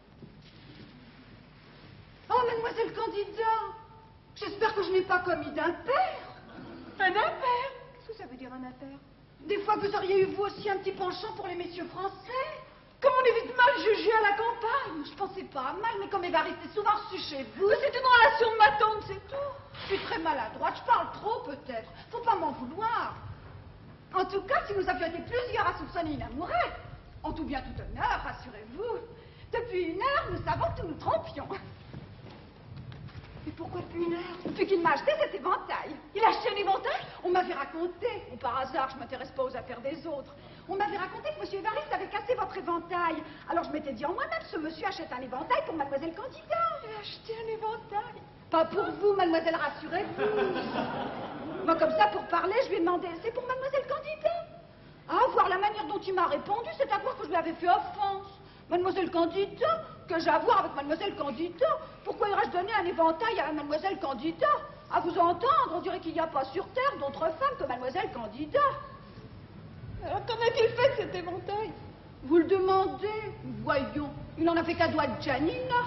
Oh, mademoiselle Candida, j'espère que je n'ai pas commis d'impair. Un impair? Qu'est-ce que ça veut dire un impair? Des fois, vous auriez eu vous aussi un petit penchant pour les messieurs français. Comme on est vite mal jugé à la campagne. Je pensais pas à mal, mais comme Évariste est souvent reçu chez vous... C'est une relation de ma tante, c'est tout. Je suis très maladroite, je parle trop peut-être. Faut pas m'en vouloir. En tout cas, si nous avions été plusieurs à soupçonner une amourette, en tout bien tout honneur, rassurez-vous, depuis une heure, nous savons que nous nous trompions. Mais pourquoi depuis une heure? Depuis qu'il m'a acheté cet éventail. Il a acheté un éventail? On m'avait raconté, ou par hasard, je ne m'intéresse pas aux affaires des autres, on m'avait raconté que M. Évariste avait cassé votre éventail. Alors je m'étais dit en moi-même, ce monsieur achète un éventail pour mademoiselle Candida. Il a acheté un éventail? Pas pour vous, mademoiselle, rassurez-vous. Moi, comme ça, pour parler, je lui ai demandé, c'est pour mademoiselle Candida? Ah, voir la manière dont il m'a répondu, c'est à croire que je lui avais fait offense. Mademoiselle Candida? Que j'ai à voir avec mademoiselle Candida? Pourquoi irais-je donner un éventail à mademoiselle Candida? À vous entendre, on dirait qu'il n'y a pas sur terre d'autres femmes que mademoiselle Candida. Alors qu'en a-t-il fait de cet éventail? Vous le demandez? Voyons, il en a fait cadeau à Giannina.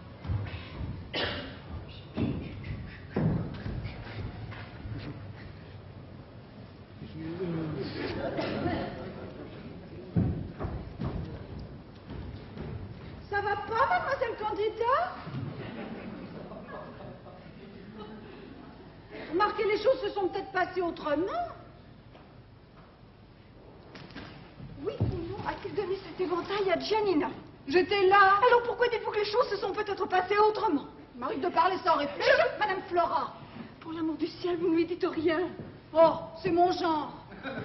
Ça va pas, mademoiselle Candida? Remarquez, les choses se sont peut-être passées autrement. Oui ou non, a-t-il donné cet éventail à Giannina? J'étais là. Alors pourquoi dites-vous que les choses se sont peut-être passées autrement? Il m'arrive de parler sans réfléchir. Madame Flora, Pour l'amour du ciel, vous ne lui dites rien. Oh, c'est mon genre.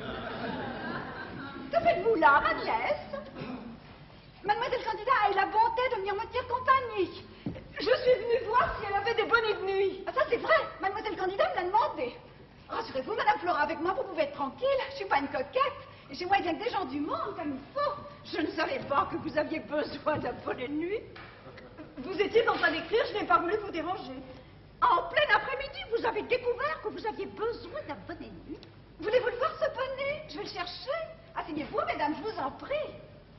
Que faites-vous là, Agnès? Mademoiselle Candida a eu la bonté de venir me tenir compagnie. Je suis venue voir si elle avait des bonnets de nuit. Ah, ça c'est vrai, mademoiselle Candida me l'a demandé. Rassurez-vous, madame Flora, avec moi, vous pouvez être tranquille. Je suis pas une coquette. Et chez moi, il y a que des gens du monde, comme il faut. Je ne savais pas que vous aviez besoin d'un bonnet de nuit. Vous étiez en train d'écrire, je n'ai pas voulu vous déranger. En plein après-midi, vous avez découvert que vous aviez besoin d'un bonnet de nuit. Voulez-vous le voir, ce bonnet? Je vais le chercher. Asseyez-vous, mesdames, je vous en prie.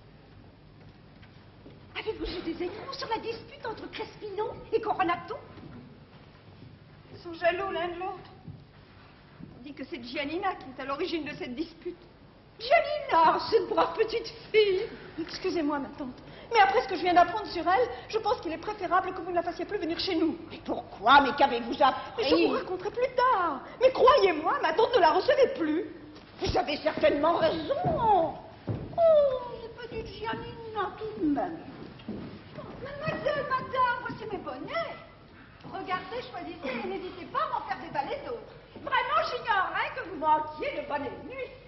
Avez-vous eu des échos sur la dispute entre Crespino et Coronato? Ils sont jaloux l'un de l'autre. On dit que c'est Giannina qui est à l'origine de cette dispute. Giannina, cette brave petite fille. Excusez-moi, ma tante. Mais après ce que je viens d'apprendre sur elle, je pense qu'il est préférable que vous ne la fassiez plus venir chez nous. Mais pourquoi? Mais qu'avez-vous appris? Mais je vous raconterai plus tard. Mais croyez-moi, ma tante ne la recevait plus. Vous avez certainement raison. Oh, cette petite Giannina, tout de même. Mademoiselle, madame, voici mes bonnets. Regardez, choisissez et n'hésitez pas à m'en faire déballer d'autres. Vraiment, j'ignorais que vous manquiez de bonnet de nuit.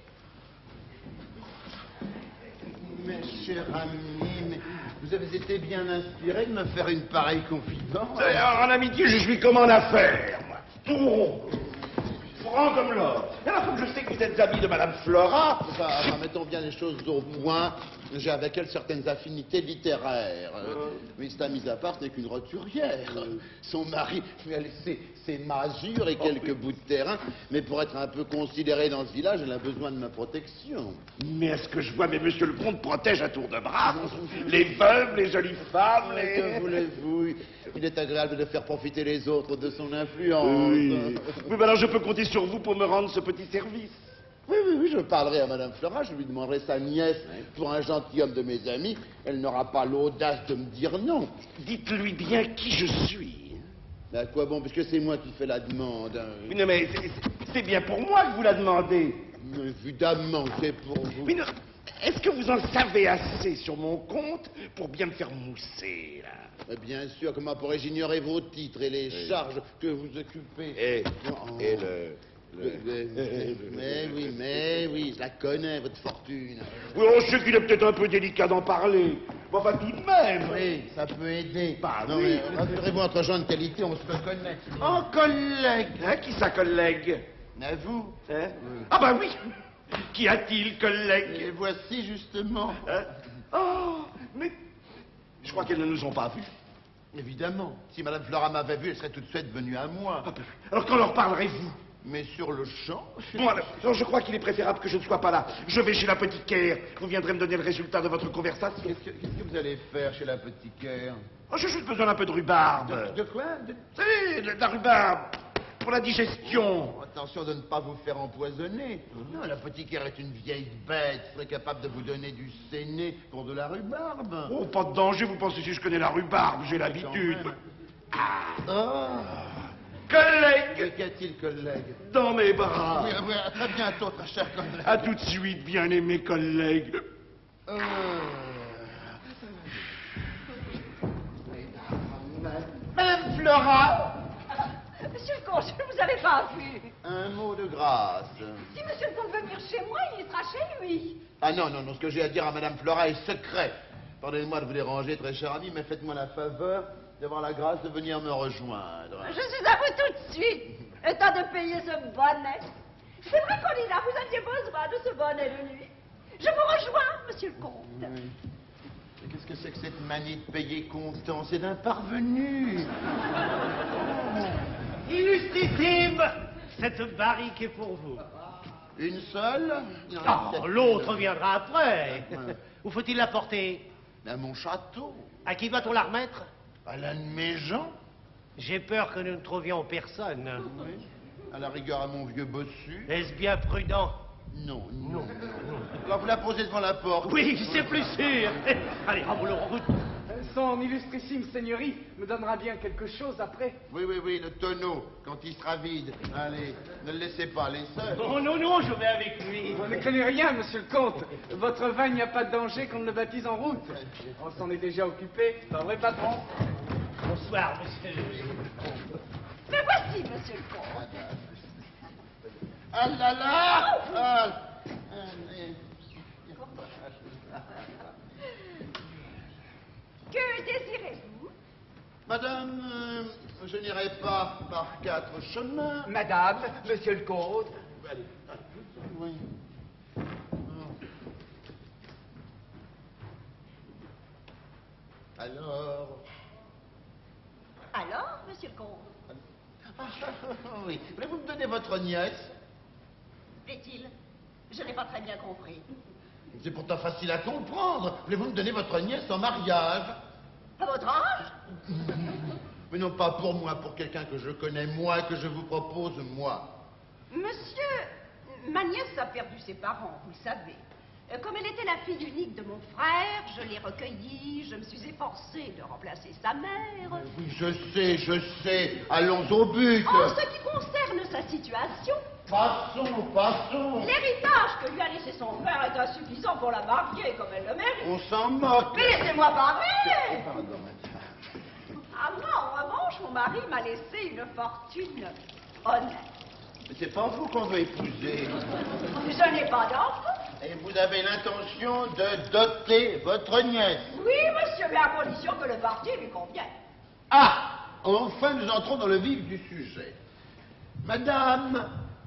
Mes chers amis, mais vous avez été bien inspiré de me faire une pareille confidence. En amitié, je suis comme en affaires, moi. Tout rond. Franc comme l'or. Et alors, comme je sais que vous êtes ami de Madame Flora... Enfin, mettons bien les choses au point. J'ai avec elle certaines affinités littéraires. Mais ça, mis à part, ce n'est qu'une roturière. Son mari lui a laissé ses masures et quelques bouts de terrain. Mais pour être un peu considérée dans ce village, elle a besoin de ma protection. Mais est-ce que je vois, mais monsieur le comte protège à tour de bras les veuves, les jolies femmes, les... Que voulez-vous? Il est agréable de faire profiter les autres de son influence. Oui, mais alors je peux compter sur vous pour me rendre ce petit service. Oui, je parlerai à Madame Flora, je lui demanderai sa nièce pour un gentilhomme de mes amis. Elle n'aura pas l'audace de me dire non. Dites-lui bien qui je suis. À quoi bon, puisque c'est moi qui fais la demande. Oui, non, mais c'est bien pour moi que vous la demandez. Évidemment, c'est pour vous. Mais est-ce que vous en savez assez sur mon compte pour bien me faire mousser, là? Bien sûr, comment pourrais-je ignorer vos titres et les charges que vous occupez? Et Mais oui, je la connais, votre fortune. Oui, on sait qu'il est peut-être un peu délicat d'en parler. Mais enfin, tout de même. Oui, ça peut aider. Bah non, oui. mais rassurez-vous, entre gens de qualité, on se connaît. Oh, collègue. Hein, qui ça, collègue? À vous. Hein? Ah bah oui. Qu'y a-t-il, collègue? Et voici, justement. Hein? Oh, mais je crois qu'elles ne nous ont pas vus. Évidemment. Si Madame Flora m'avait vu, elle serait tout de suite venue à moi. Ah, bah, alors quand leur parlerez-vous? Mais sur le champ. Bon, alors, je crois qu'il est préférable que je ne sois pas là. Je vais chez l'apothicaire. Vous viendrez me donner le résultat de votre conversation. Qu'est-ce que vous allez faire chez l'apothicaire? Oh, j'ai juste besoin d'un peu de rhubarbe. De quoi? Oui, de la rhubarbe. Pour la digestion. Oh, attention de ne pas vous faire empoisonner. Non, l'apothicaire est une vieille bête. Il serait capable de vous donner du séné pour de la rhubarbe. Oh, pas de danger. Vous pensez si je connais la rhubarbe? J'ai l'habitude. Collègue! Qu'y a-t-il, collègue? Dans mes bras. Oui, oui, à très bientôt, très cher collègue. À tout de suite, bien-aimé collègue. Madame Flora! Monsieur le comte, je ne vous avais pas vu. Un mot de grâce. Si monsieur le comte veut venir chez moi, il sera chez lui. Ah non, ce que j'ai à dire à Madame Flora est secret. Pardonnez-moi de vous déranger, très cher ami, mais faites-moi la faveur d'avoir la grâce de venir me rejoindre. Je suis à vous tout de suite. Le temps de payer ce bonnet. C'est vrai, Colina, vous aviez besoin de ce bonnet de nuit. Je vous rejoins, monsieur le comte. Oui. Mais qu'est-ce que c'est que cette manie de payer comptant? C'est d'un parvenu. Illustrissime, cette barrique est pour vous. Une seule? Oh, l'autre viendra après. Où faut-il la porter? À mon château. À qui doit-on la remettre? À l'un de mes gens. J'ai peur que nous ne trouvions personne. Oui. À la rigueur, à mon vieux bossu. Est-ce bien prudent? Non. Alors vous la posez devant la porte. Oui, c'est plus sûr. Allez, roulons en route. Son illustrissime seigneurie me donnera bien quelque chose après. Oui, le tonneau, quand il sera vide. Allez, ne le laissez pas aller seul. Oh non, je vais avec lui. Vous ne craignez rien, monsieur le comte. Votre vin, il n'y a pas de danger qu'on ne le baptise en route. On s'en est déjà occupé, c'est un vrai patron. Bonsoir, monsieur. Mais voici, monsieur le comte. Ah là là! Que désirez-vous? Madame, je n'irai pas par 4 chemins. Madame, monsieur le comte. Allez, oui. Alors, monsieur le comte? Oui, voulez-vous me donner votre nièce? Plaît-il? Je n'ai pas très bien compris. C'est pourtant facile à comprendre. Voulez-vous me donner votre nièce en mariage? À votre âge? Mais non pas pour moi, pour quelqu'un que je connais, moi, que je vous propose, moi. Monsieur, ma nièce a perdu ses parents, vous le savez. Comme elle était la fille unique de mon frère, je l'ai recueillie, je me suis efforcée de remplacer sa mère. Oui, je sais. Allons au but. En ce qui concerne sa situation... Passons. L'héritage que lui a laissé son père est insuffisant pour la marier comme elle le mérite. On s'en moque. Mais laissez-moi parler. Pardon, madame. Ah moi, en revanche, mon mari m'a laissé une fortune honnête. Mais c'est pas vous qu'on veut épouser. Je n'ai pas d'enfant. Et vous avez l'intention de doter votre nièce. Oui, monsieur, mais à condition que le parti lui convienne. Ah! Enfin, nous entrons dans le vif du sujet. Madame,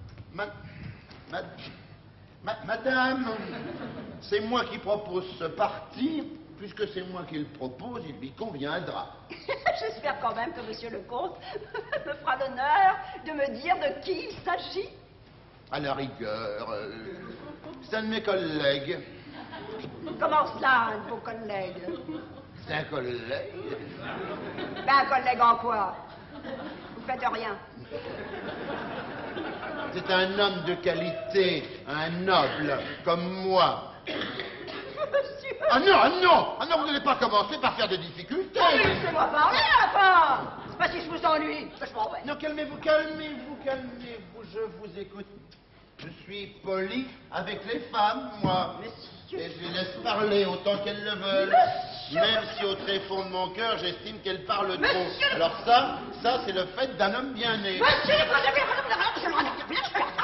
Madame, c'est moi qui propose ce parti. Puisque c'est moi qui le propose, il lui conviendra. J'espère quand même que monsieur le comte me fera l'honneur de me dire de qui il s'agit. À la rigueur, c'est un de mes collègues. Comment cela, un de vos collègues? C'est un collègue. Ben, un collègue en quoi? Vous faites rien. C'est un homme de qualité, un noble, comme moi. Monsieur... Ah non, vous n'allez pas commencer par faire des difficultés. Oh, mais laissez-moi parler, enfin. C'est pas si je vous ennuie que je m'en vais. Non, calmez-vous, je vous écoute. Je suis poli avec les femmes, moi. Monsieur... Et je les laisse parler autant qu'elles le veulent. Monsieur... Même si au tréfonds de mon cœur, j'estime qu'elles parlent trop. Monsieur... Alors ça c'est le fait d'un homme bien né. Monsieur,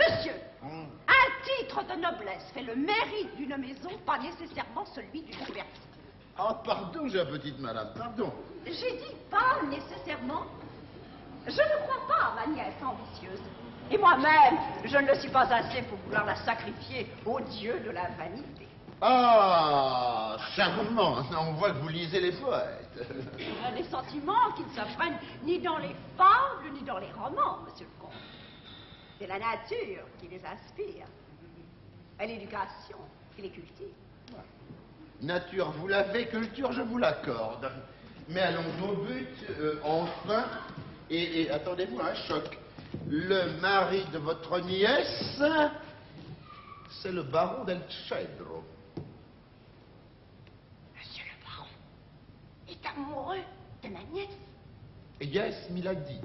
Monsieur, un titre de noblesse fait le mérite d'une maison, pas nécessairement celui d'une personne. Ah, pardon, chère petite madame, pardon. J'ai dit pas nécessairement. Je ne crois pas à ma nièce ambitieuse. Et moi-même, je ne le suis pas assez pour vouloir la sacrifier au dieu de la vanité. Ah, charmant. On voit que vous lisez les poètes. Des sentiments qui ne s'apprennent ni dans les fables, ni dans les romans, monsieur le comte. C'est la nature qui les inspire. Et l'éducation qui les cultive. Nature, vous l'avez, culture, je vous l'accorde. Mais allons au but, enfin. Et attendez-vous à un choc. Le mari de votre nièce, c'est le baron del Cedro. Monsieur le baron est amoureux de ma nièce. Yes, Milady.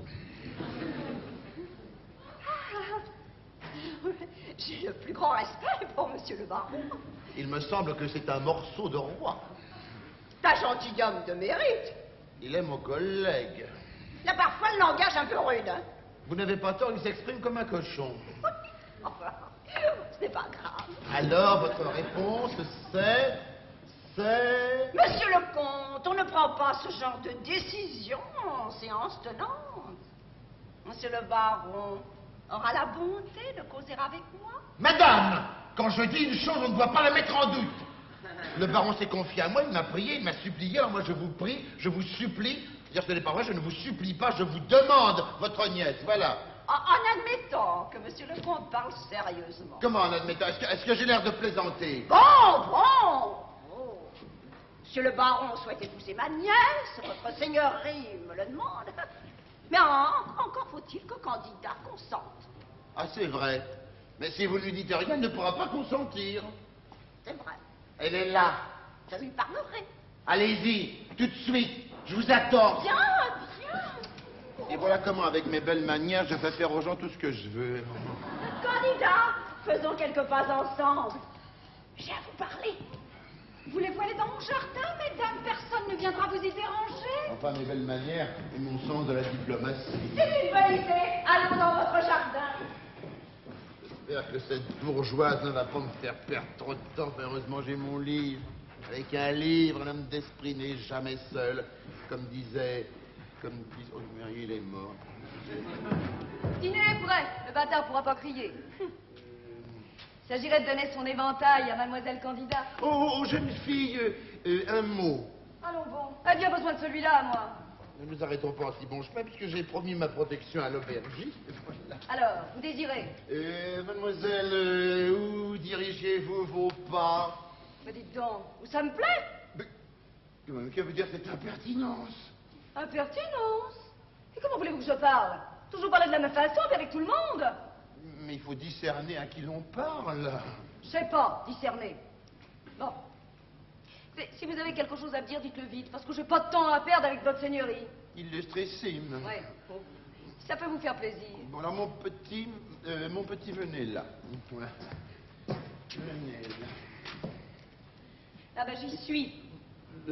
J'ai le plus grand respect pour monsieur le baron. Il me semble que c'est un morceau de roi. C'est un gentilhomme de mérite. Il est mon collègue. Il a parfois le langage un peu rude. Hein? Vous n'avez pas tort, il s'exprime comme un cochon. Enfin, ce n'est pas grave. Alors, votre réponse, c'est... Monsieur le comte, on ne prend pas ce genre de décision en séance tenante. Monsieur le baron aura la bonté de causer avec moi. Madame, quand je dis une chose, on ne doit pas la mettre en doute. Le baron s'est confié à moi, il m'a prié, il m'a supplié. Alors moi, je vous prie, je vous supplie. Dire ce n'est pas vrai, je ne vous supplie pas, je vous demande votre nièce, voilà. En admettant que monsieur le comte parle sérieusement. Comment en admettant? Est-ce que j'ai l'air de plaisanter? Bon. Oh. Monsieur le baron souhaite épouser ma nièce, votre seigneurie me le demande. Mais encore faut-il que candidat consente. Ah, c'est vrai. Mais si vous ne lui dites rien, elle ne pourra pas consentir. C'est vrai. Elle est là. Je lui parlerai. Allez-y, tout de suite. Je vous attends. Bien. Et voilà comment, avec mes belles manières, je peux faire aux gens tout ce que je veux. Candidat, faisons quelques pas ensemble. J'ai à vous parler. Voulez-vous aller dans mon jardin, mesdames? Personne ne viendra vous y déranger. Enfin, mes belles manières et mon sens de la diplomatie. C'est une bonne idée. Allons dans votre jardin. J'espère que cette bourgeoise ne va pas me faire perdre trop de temps. Heureusement, j'ai mon livre. Avec un livre, un homme d'esprit n'est jamais seul. Comme disait... Oh, il est mort. Dîner est prêt. Le bâtard pourra pas crier. Il s'agirait de donner son éventail à mademoiselle Candida. Oh, jeune fille, un mot. Allons bon. Pas bien besoin de celui-là, moi. Ne nous arrêtons pas en si bon chemin, puisque j'ai promis ma protection à l'aubergiste. Voilà. Alors, vous désirez? Mademoiselle, où dirigez-vous vos pas? Mais dites donc, où ça me plaît? Mais que veut dire cette impertinence? Impertinence? Et comment voulez-vous que je parle? Toujours parler de la même façon, puis avec tout le monde? Mais il faut discerner à qui l'on parle. Je sais pas, discerner. Bon. Si vous avez quelque chose à me dire, dites-le vite, parce que j'ai pas de temps à perdre avec votre seigneurie. Illustrissime. Ouais, bon. Si ça peut vous faire plaisir. Bon, alors mon petit, venez là. Voilà. Venez là. Ah ben, j'y suis. Vous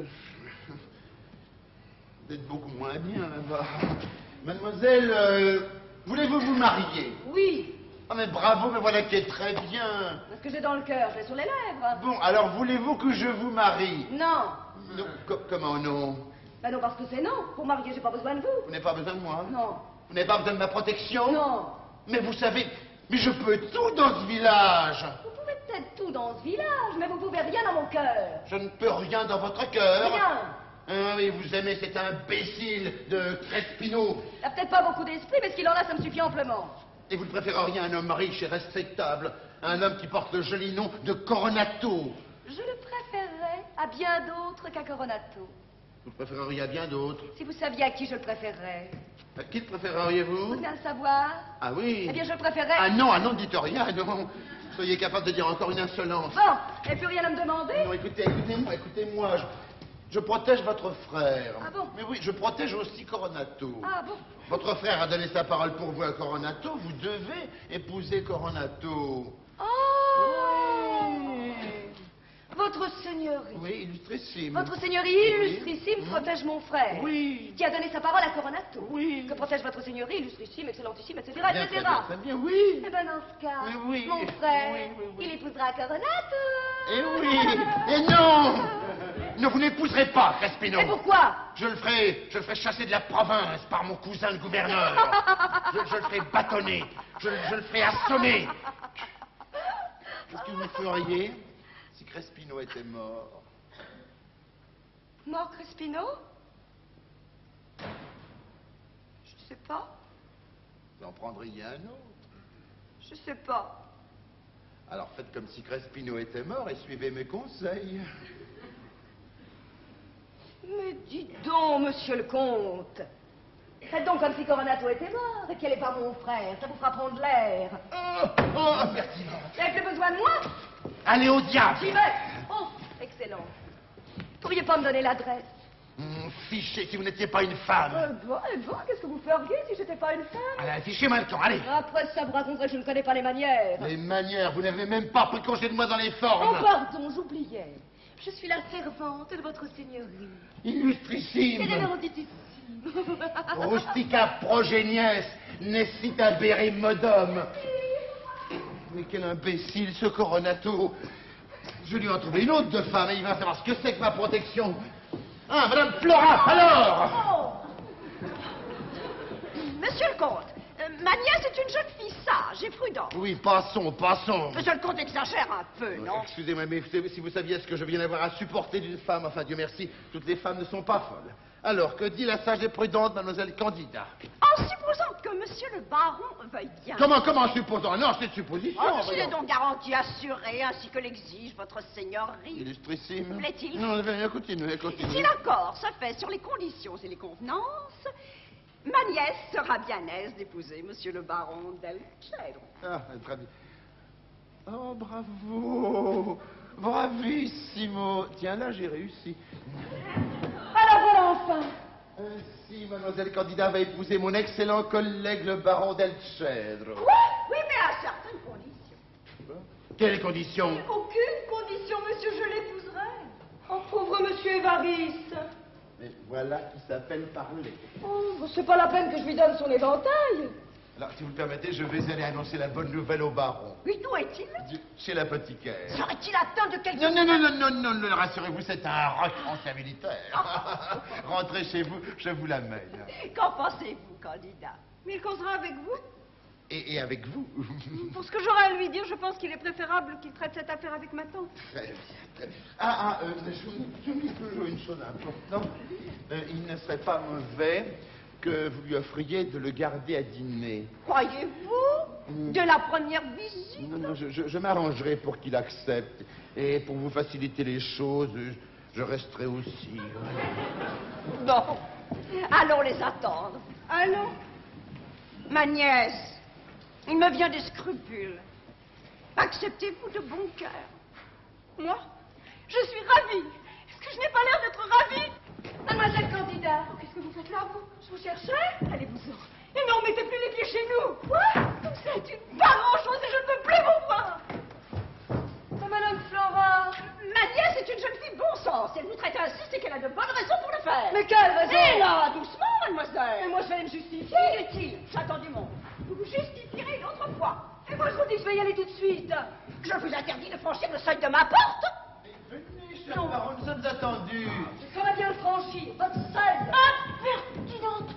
êtes beaucoup moins bien là-bas. Mademoiselle, voulez-vous vous marier? Oui. Ah mais bravo, mais voilà qui est très bien. Parce que j'ai dans le cœur, j'ai sur les lèvres. Bon, alors voulez-vous que je vous marie? Non. Non, comment non? Ben non, parce que c'est non. Pour marier, j'ai pas besoin de vous. Vous n'avez pas besoin de moi? Non. Vous n'avez pas besoin de ma protection? Non. Mais vous savez, mais je peux tout dans ce village. Vous pouvez peut-être tout dans ce village, mais vous pouvez rien dans mon cœur. Je ne peux rien dans votre cœur. Rien. Ah oui, vous aimez cet imbécile de Crespino. Il n'a peut-être pas beaucoup d'esprit, mais ce qu'il en a, ça me suffit amplement. Et vous ne préféreriez un homme riche et respectable, un homme qui porte le joli nom de Coronato. Je le préférerais à bien d'autres qu'à Coronato. Vous le préféreriez à bien d'autres. Si vous saviez à qui je le préférerais. À qui le préféreriez-vous? Vous voulez le savoir? Ah oui. Eh bien, je le préférerais... Ah non, dites rien, non. Soyez capable de dire encore une insolence. Bon, et plus rien à me demander? Non, écoutez-moi. Je protège votre frère. Ah bon? Mais oui, je protège aussi Coronato. Ah bon? Votre frère a donné sa parole pour vous à Coronato. Vous devez épouser Coronato. Oh! Oui. Votre seigneurie. Oui, illustrissime. Votre seigneurie illustrissime protège mon frère. Oui. Qui a donné sa parole à Coronato. Oui. Que protège votre seigneurie illustrissime, excellentissime, etc., Bien, etc. très bien, oui. Eh ben dans ce cas, Oui. mon frère, Oui. il épousera Coronato. Eh oui. Et non. Ne vous n'épouserez pas, Crespino. Et pourquoi? Je le ferai chasser de la province par mon cousin le gouverneur. Je le ferai bâtonner. Je le ferai assommer. Qu'est-ce que vous feriez si Crespino était mort? Mort Crespino? Je sais pas. Vous en prendriez un autre. Je sais pas. Alors faites comme si Crespino était mort et suivez mes conseils. Mais dites donc, monsieur le comte. Faites donc comme si Coronato était mort et qu'elle n'est pas mon frère. Ça vous fera prendre l'air. Oh, impertinent. Vous n'avez plus besoin de moi? Allez au diable. J'y vais. Oh, excellent. Pourriez pas me donner l'adresse? Fichez si vous n'étiez pas une femme. Qu'est-ce que vous feriez si j'étais pas une femme? Allez, affichez maintenant, allez. Après ça, vous raconterez que je ne connais pas les manières. Les manières, vous n'avez même pas pris congé de moi dans les formes. Oh, pardon, j'oubliais. Je suis la servante de votre seigneurie. Illustrissime. Et l'héréditissime. Rustica progenies, necessita bere modum. Mais quel imbécile, ce Coronato. Je lui en trouvé une autre de femme et il va savoir ce que c'est que ma protection. Ah, Madame Flora, alors! Monsieur le comte, ma nièce est une jeune fille sage et prudente. Oui, passons. Monsieur le comte exagère un peu, non? Excusez-moi, mais si vous saviez ce que je viens d'avoir à supporter d'une femme, enfin, Dieu merci, toutes les femmes ne sont pas folles. Alors, que dit la sage et prudente mademoiselle Candida? En supposant que monsieur le baron veuille bien. Comment supposons? Non, c'est une supposition. Oh, je suis voyons. donc garantie assurée, ainsi que l'exige votre seigneurie. Illustrissime. Plaît-il? Non, continuez. Si l'accord se fait sur les conditions et les convenances, ma nièce sera bien aise d'épouser monsieur le baron del Cedro. Ah, très bien. Oh, bravo. Bravissimo. Tiens, là, j'ai réussi. Alors voilà enfin. Si mademoiselle Candida va épouser mon excellent collègue, le baron del Cedro. Quoi? Oui, mais à certaines conditions. Quelles conditions? Aucune condition, monsieur, je l'épouserai. Oh, pauvre monsieur Évariste. Mais voilà qui s'appelle parler. Oh, c'est pas la peine que je lui donne son éventail. Alors, si vous le permettez, je vais aller annoncer la bonne nouvelle au baron. Oui, d'où est-il? Chez l'apothicaire. Serait-il atteint de quelque... Non, rassurez-vous, c'est un ancien militaire. Rentrez chez vous, je vous l'amène. Qu'en pensez-vous, candidat? Mais il causera avec vous? Et avec vous. Pour ce que j'aurai à lui dire, je pense qu'il est préférable qu'il traite cette affaire avec ma tante. Très bien. Je me dis toujours une chose importante. Il ne serait pas mauvais que vous lui offriez de le garder à dîner. Croyez-vous? De la première visite? Non, je m'arrangerai pour qu'il accepte. Et pour vous faciliter les choses, je resterai aussi. Non. Allons les attendre. Allons. Ma nièce, il me vient des scrupules. Acceptez-vous de bon cœur? Moi? Je suis ravie. Est-ce que je n'ai pas l'air d'être ravie? Mademoiselle Candida. Oh, qu'est-ce que vous faites là, vous? Je vous cherchais. Allez-vous-en. Et non, mettez plus les pieds chez nous. Quoi? C'est une pas grand-chose et je ne veux plus vous voir. Madame Flora. Ma nièce est une jeune fille de bon sens. Si elle vous traite ainsi, c'est qu'elle a de bonnes raisons pour le faire. Mais quelle raison? Et là, doucement, mademoiselle. Mais moi, je vais me justifier. Inutile. J'attends du monde. Vous vous justifierez une autre fois. Et moi, je vous dis que je vais y aller tout de suite. Je vous interdis de franchir le seuil de ma porte. Venez, cher baron, nous sommes attendus. Je saurais bien le franchir. Votre seuil. Impertinente.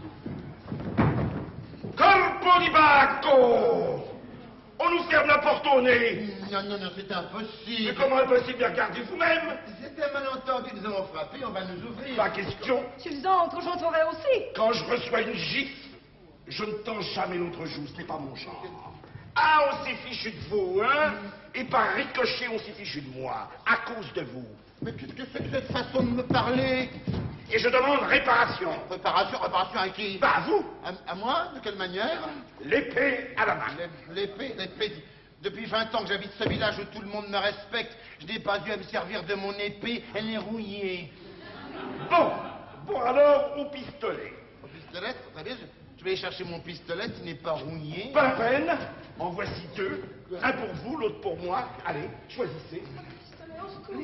Corpo di Bacco! On nous ferme la porte au nez! Non, c'est impossible. Mais comment impossible? Bien regardez vous-même! C'est un malentendu, nous allons frapper, on va nous ouvrir. Pas question. S'ils entrent, j'entrerai aussi. Quand je reçois une gifle, je ne tends jamais l'autre joue, ce n'est pas mon genre. Ah, on s'est fichu de vous, hein? Et par ricochet, on s'est fichu de moi, à cause de vous. Mais qu'est-ce que c'est que cette façon de me parler? Et je demande réparation. Réparation à qui? Bah, à vous. À moi? De quelle manière? L'épée à la main. L'épée. Depuis 20 ans que j'habite ce village où tout le monde me respecte, je n'ai pas dû à me servir de mon épée, elle est rouillée. Bon alors, au pistolet. Au pistolet? Très bien, je vais chercher mon pistolet, il n'est pas rouillé. Pas la peine. En voici deux. Un pour vous, l'autre pour moi. Allez, choisissez.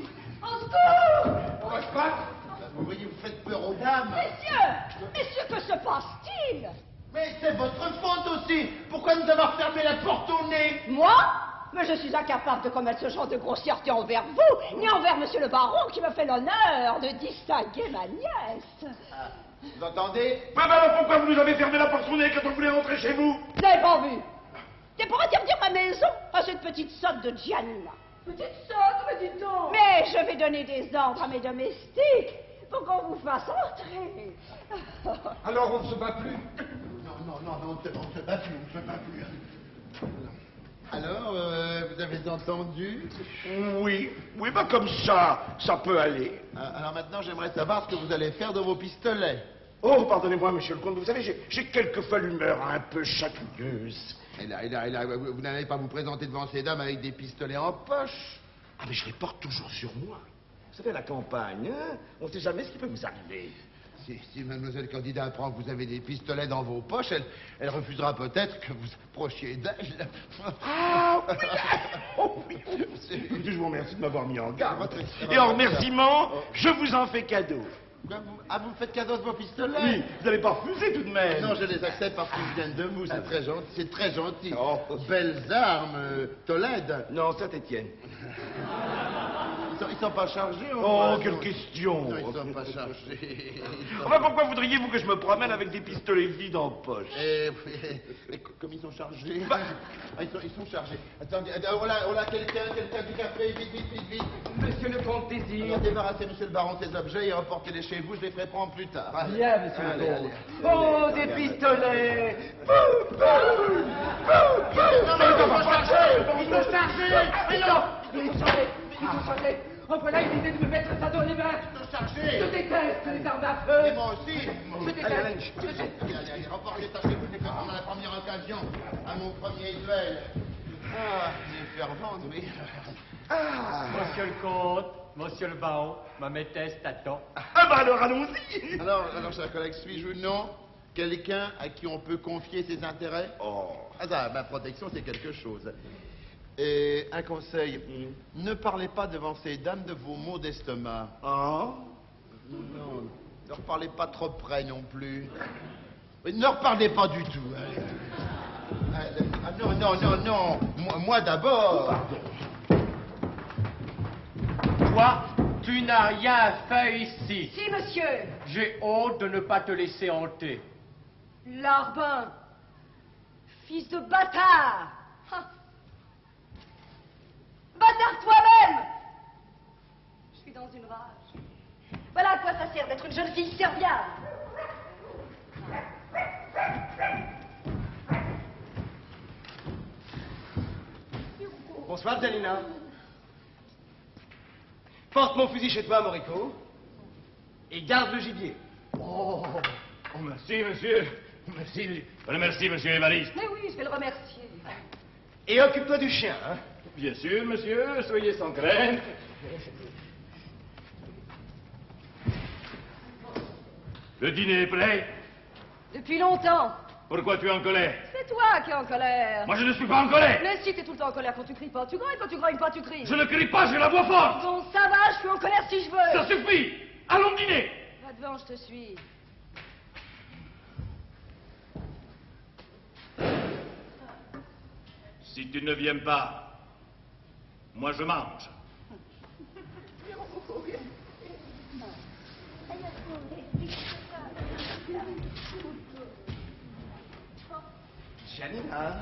Au secours! On va se battre? Vous voyez, vous faites peur aux dames. Messieurs, que se passe-t-il? Mais c'est votre faute aussi. Pourquoi nous avoir fermé la porte au nez? Moi? Mais je suis incapable de commettre ce genre de grossièreté envers vous, ni envers monsieur le baron qui me fait l'honneur de distinguer ma nièce. Vous entendez? Alors pourquoi vous nous avez fermé la porte au nez quand on voulait rentrer chez vous? Vous n'avez pas vu? C'est pour interdire ma maison à cette petite sotte de Giannina. Petite sotte, mais dis donc! Mais je vais donner des ordres à mes domestiques pour qu'on vous fasse entrer. Alors on ne se bat plus? Non, on ne se bat plus, on ne se bat plus. Alors, vous avez entendu? Oui, bah comme ça peut aller. Alors maintenant, j'aimerais savoir ce que vous allez faire de vos pistolets. Oh, pardonnez-moi, monsieur le comte, vous savez, j'ai quelquefois l'humeur un peu chatouilleuse. Et là, vous n'allez pas vous présenter devant ces dames avec des pistolets en poche? Ah, mais je les porte toujours sur moi. Vous savez, à la campagne, hein, on ne sait jamais ce qui peut vous arriver. Si mademoiselle candidat apprend que vous avez des pistolets dans vos poches, elle refusera peut-être que vous approchiez d'elle. Ah oui. Oh oui. Écoutez, je vous remercie de m'avoir mis en garde. Et en remerciement, je vous en fais cadeau. Vous faites cadeau de vos pistolets? Oui, vous n'allez pas refuser tout de même. Non, je les accepte parce qu'ils viennent de vous, c'est très gentil. C'est très gentil. Oh. Belles armes, Tolède. Non, Saint-Étienne. Ils sont pas chargés, au Oh, moins, quelle non. question. Non, ils sont pas chargés. Enfin, pourquoi voudriez-vous que je me promène avec des pistolets vides en poche? Et comme ils sont chargés. Ils sont chargés. Attendez, oh là, quelqu'un du café, vite. Monsieur le comte désire. Alors, débarrassez, monsieur le baron, ces objets et reportez-les chez vous, je les ferai prendre plus tard. Allez. Bien, monsieur le Allez, comte. allez. Oh, des pistolets. Non, mais ils sont chargés. Ils sont chargés. Oh, voilà une idée de me mettre ça dans les mains. Ils sont chargés. Je déteste les armes à feu. Et moi aussi. Je déteste. Allez, reportez ça chez vous, je les ferai prendre à la première occasion, à mon premier duel. Ah, les ferventes, oui. Monsieur le comte, monsieur le baron, ma maîtresse t'attend. Ah bah alors, allons-y. Alors, chers collègues, suis-je ou non quelqu'un à qui on peut confier ses intérêts? Oh. Ah, ça, ma protection, c'est quelque chose. Et un conseil, ne parlez pas devant ces dames de vos maux d'estomac. Ah? Non, ne leur parlez pas trop près non plus. Mais ne leur parlez pas du tout. Ah, non. Moi d'abord. Toi, tu n'as rien fait ici. Si, monsieur! J'ai honte de ne pas te laisser hanter. Larbin! Fils de bâtard! Ah. Bâtard toi-même! Je suis dans une rage. Voilà à quoi ça sert d'être une jeune fille serviable. Bonsoir, Janina. Porte mon fusil chez toi, Morico. Et garde le gibier. Oh, merci, monsieur. Merci, monsieur Évariste. Mais oui, je vais le remercier. Et occupe-toi du chien, hein. Bien sûr, monsieur, soyez sans crainte. Le dîner est prêt? Depuis longtemps. Pourquoi tu es en colère? C'est toi qui es en colère. Moi, je ne suis pas en colère. Mais si, t'es tout le temps en colère quand tu cries pas. Tu gronnes quand tu grognes pas, tu cries. Je ne crie pas, j'ai la voix forte. Bon, ça va, je suis en colère si je veux. Ça suffit. Allons dîner. Va devant, je te suis. Si tu ne viens pas, moi je mange. Janina.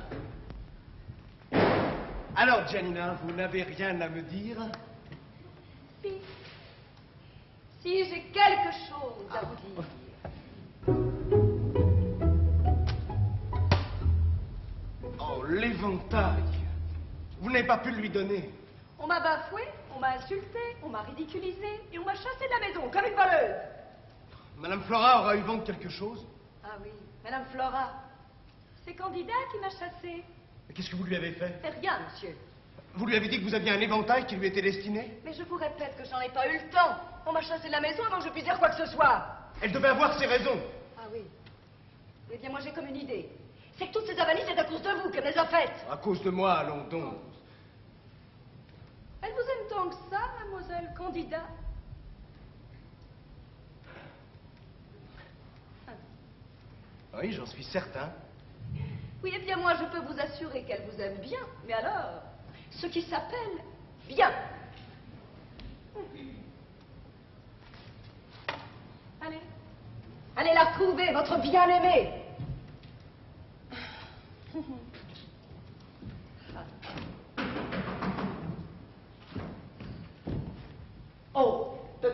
Alors, Janina, vous n'avez rien à me dire? Si, j'ai quelque chose à vous dire. Oh, l'éventail. Vous n'avez pas pu le lui donner. On m'a bafoué, on m'a insulté, on m'a ridiculisé et on m'a chassé de la maison comme une voleuse. Madame Flora aura eu vent de quelque chose? Ah oui, Madame Flora. C'est Candidat qui m'a chassé. Mais qu'est-ce que vous lui avez fait? Mais rien, monsieur. Vous lui avez dit que vous aviez un éventail qui lui était destiné? Mais je vous répète que j'en ai pas eu le temps. On m'a chassé de la maison avant que je puisse dire quoi que ce soit. Elle devait avoir ses raisons. Ah oui. Eh bien, moi j'ai comme une idée. C'est que toutes ces avanies, c'est à cause de vous qu'elle me les a faites. À cause de moi, allons donc. Elle vous aime tant que ça, mademoiselle Candida? Oui, j'en suis certain. Oui, eh bien moi je peux vous assurer qu'elle vous aime bien, mais alors, ce qui s'appelle bien. Allez, allez la retrouver, votre bien-aimée. Oh,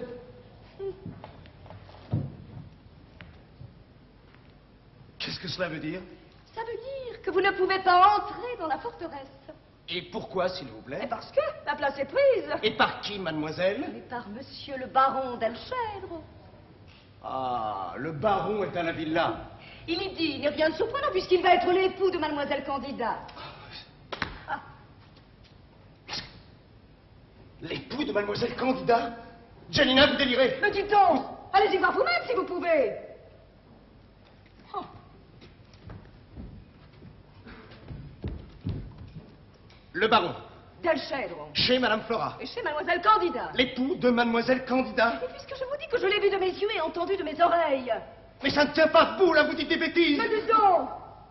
qu'est-ce que cela veut dire? Ça veut dire que vous ne pouvez pas entrer dans la forteresse. Et pourquoi, s'il vous plaît? Et parce que la place est prise. Et par qui, mademoiselle? Mais par monsieur le baron d'Elchèdre. Ah, le baron est à la villa. Il y dit, il n'y a rien de surprenant puisqu'il va être l'époux de mademoiselle Candida. Ah. L'époux de mademoiselle Candida? Janina, vous délirez? Me dit-on, allez-y voir vous-même si vous pouvez. Oh. Le baron. D'Elchèdre. Chez madame Flora. Et chez mademoiselle Candida. L'époux de mademoiselle Candida. Et puisque je vous dis que je l'ai vu de mes yeux et entendu de mes oreilles. Mais ça ne tient pas debout, là, vous dites des bêtises. Me dit-on.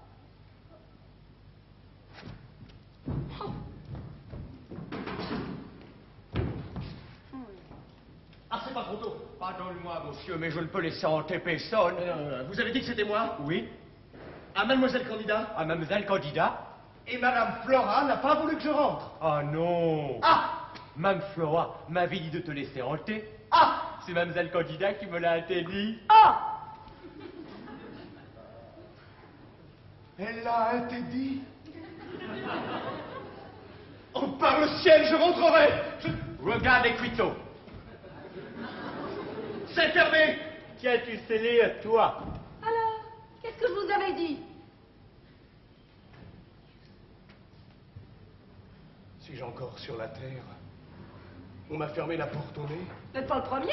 Ah, c'est pas trop tôt. Pardonne-moi, monsieur, mais je ne peux laisser hanter personne. Vous avez dit que c'était moi? Oui. À mademoiselle Candida? À mademoiselle Candida? Et madame Flora n'a pas voulu que je rentre. Ah non. Ah! Mme Flora m'avait dit de te laisser hanter. Ah! C'est mademoiselle Candida qui me l'a interdit. Ah! Elle l'a interdit. Oh, par le ciel, je rentrerai. Regarde l'écriteau. C'est fermé. Tiens, tu sais lire, toi. Alors, qu'est-ce que je vous avais dit? Suis-je encore sur la terre? On m'a fermé la porte au nez. Vous n'êtes pas le premier.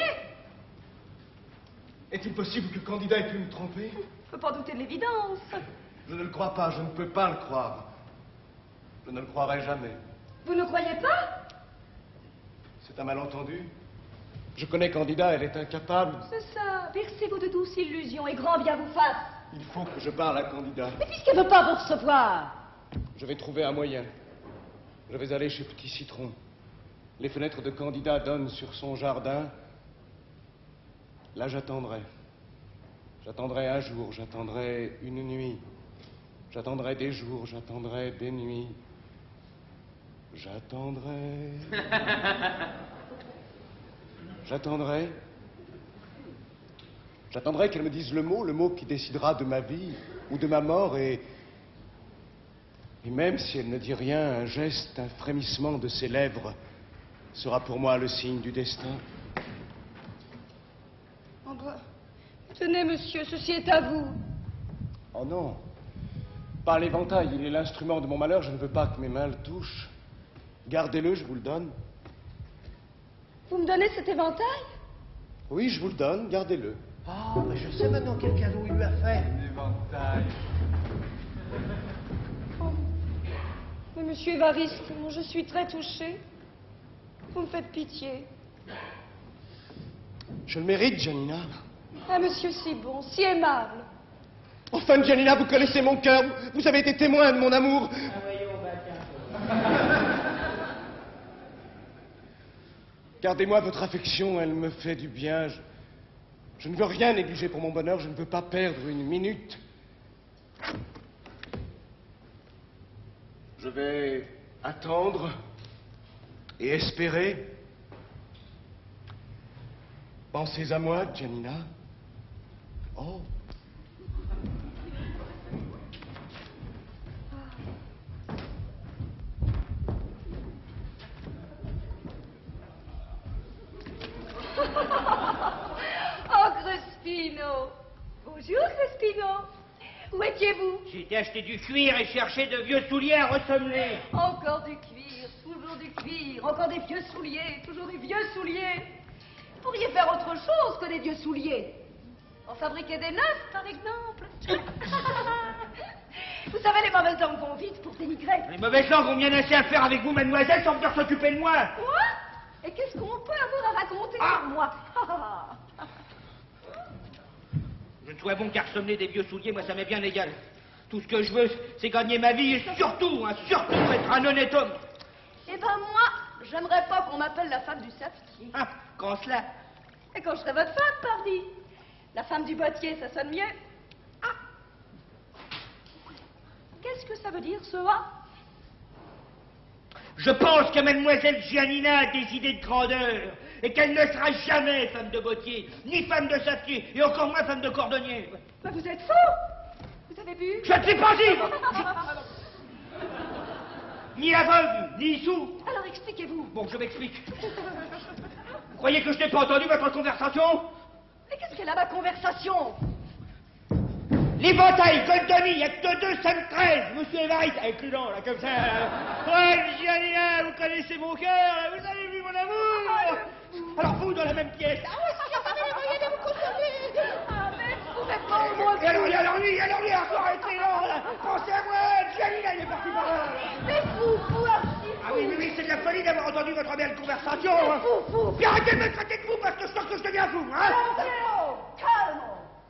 Est-il possible que Candida ait pu me tromper? Je ne peux pas douter de l'évidence. Je ne le crois pas, je ne peux pas le croire. Je ne le croirai jamais. Vous ne croyez pas? C'est un malentendu. Je connais Candida, elle est incapable. C'est ça. Versez-vous de douces illusions et grand bien vous fasse. Il faut que je parle à Candida. Mais puisqu'elle ne veut pas vous recevoir. Je vais trouver un moyen. Je vais aller chez Petit Citron. Les fenêtres de Candida donnent sur son jardin. Là, j'attendrai. J'attendrai un jour, j'attendrai une nuit. J'attendrai des jours, j'attendrai des nuits. J'attendrai. J'attendrai. J'attendrai qu'elle me dise le mot qui décidera de ma vie ou de ma mort. Et même si elle ne dit rien, un geste, un frémissement de ses lèvres sera pour moi le signe du destin. Oh bah, tenez, monsieur, ceci est à vous. Oh non. Pas l'éventail, il est l'instrument de mon malheur, je ne veux pas que mes mains le touchent. Gardez-le, je vous le donne. Vous me donnez cet éventail? Oui, je vous le donne, gardez-le. Ah, mais je sais maintenant quel cadeau il lui a fait. Un éventail. Oh. Mais monsieur Évariste, je suis très touchée. Vous me faites pitié. Je le mérite, Janina. Ah, monsieur, si bon, si aimable. Enfin, Janina, vous connaissez mon cœur. Vous avez été témoin de mon amour. Gardez-moi votre affection, elle me fait du bien. Je ne veux rien négliger pour mon bonheur, je ne veux pas perdre une minute. Je vais attendre et espérer. Pensez à moi, Janina. Oh. Oh, Crespino. Bonjour, Crespino. Où étiez-vous? J'étais acheté du cuir et cherché de vieux souliers à ressembler. Encore du cuir, toujours du cuir, encore des vieux souliers, toujours des vieux souliers. Vous pourriez faire autre chose que des vieux souliers. Pour fabriquer des neufs, par exemple. Vous savez, les mauvaises langues vont vite pour dénigrer. Les mauvaises langues ont bien assez à faire avec vous, mademoiselle, sans venir s'occuper de moi. Quoi? Et qu'est-ce qu'on peut avoir à raconter sur moi? Je ne sois bon qu'à ressommer des vieux souliers, moi ça m'est bien égal. Tout ce que je veux, c'est gagner ma vie et surtout, surtout être un honnête homme. Eh ben moi, j'aimerais pas qu'on m'appelle la femme du savetier. Ah, quand cela? Et quand je serai votre femme, pardi. La femme du bottier, ça sonne mieux. Ah. Qu'est-ce que ça veut dire, ce A? Je pense que mademoiselle Giannina a des idées de grandeur et qu'elle ne sera jamais femme de bottier, ni femme de savetier, et encore moins femme de cordonnier. Mais vous êtes fou! Vous avez vu? Je ne suis pas ivre! Ni aveugle, ni sourd. Alors expliquez-vous. Bon, je m'explique. Vous croyez que je n'ai pas entendu votre conversation? Mais qu'est-ce qu'elle a, ma conversation? Les batailles, Goldoni, il n'y a que 2 5, 13. Monsieur Évariste, avec le dents, là, comme ça. Ouais, Giannina, vous connaissez mon cœur, vous avez vu mon amour. Alors vous, dans la même pièce. Ah ouais, si, attendez, les moyens de vous consoler. Ah, mais vous pouvez pas au moins... Et alors lui, encore été là, là. Pensez à moi, Giannina, il est parti par là. Mais fou, archi fou. Ah oui, c'est de la folie d'avoir entendu votre belle conversation. Mais fou. Puis arrêtez de me traiter de fou, parce que je sens que je deviens fou, hein. Calme.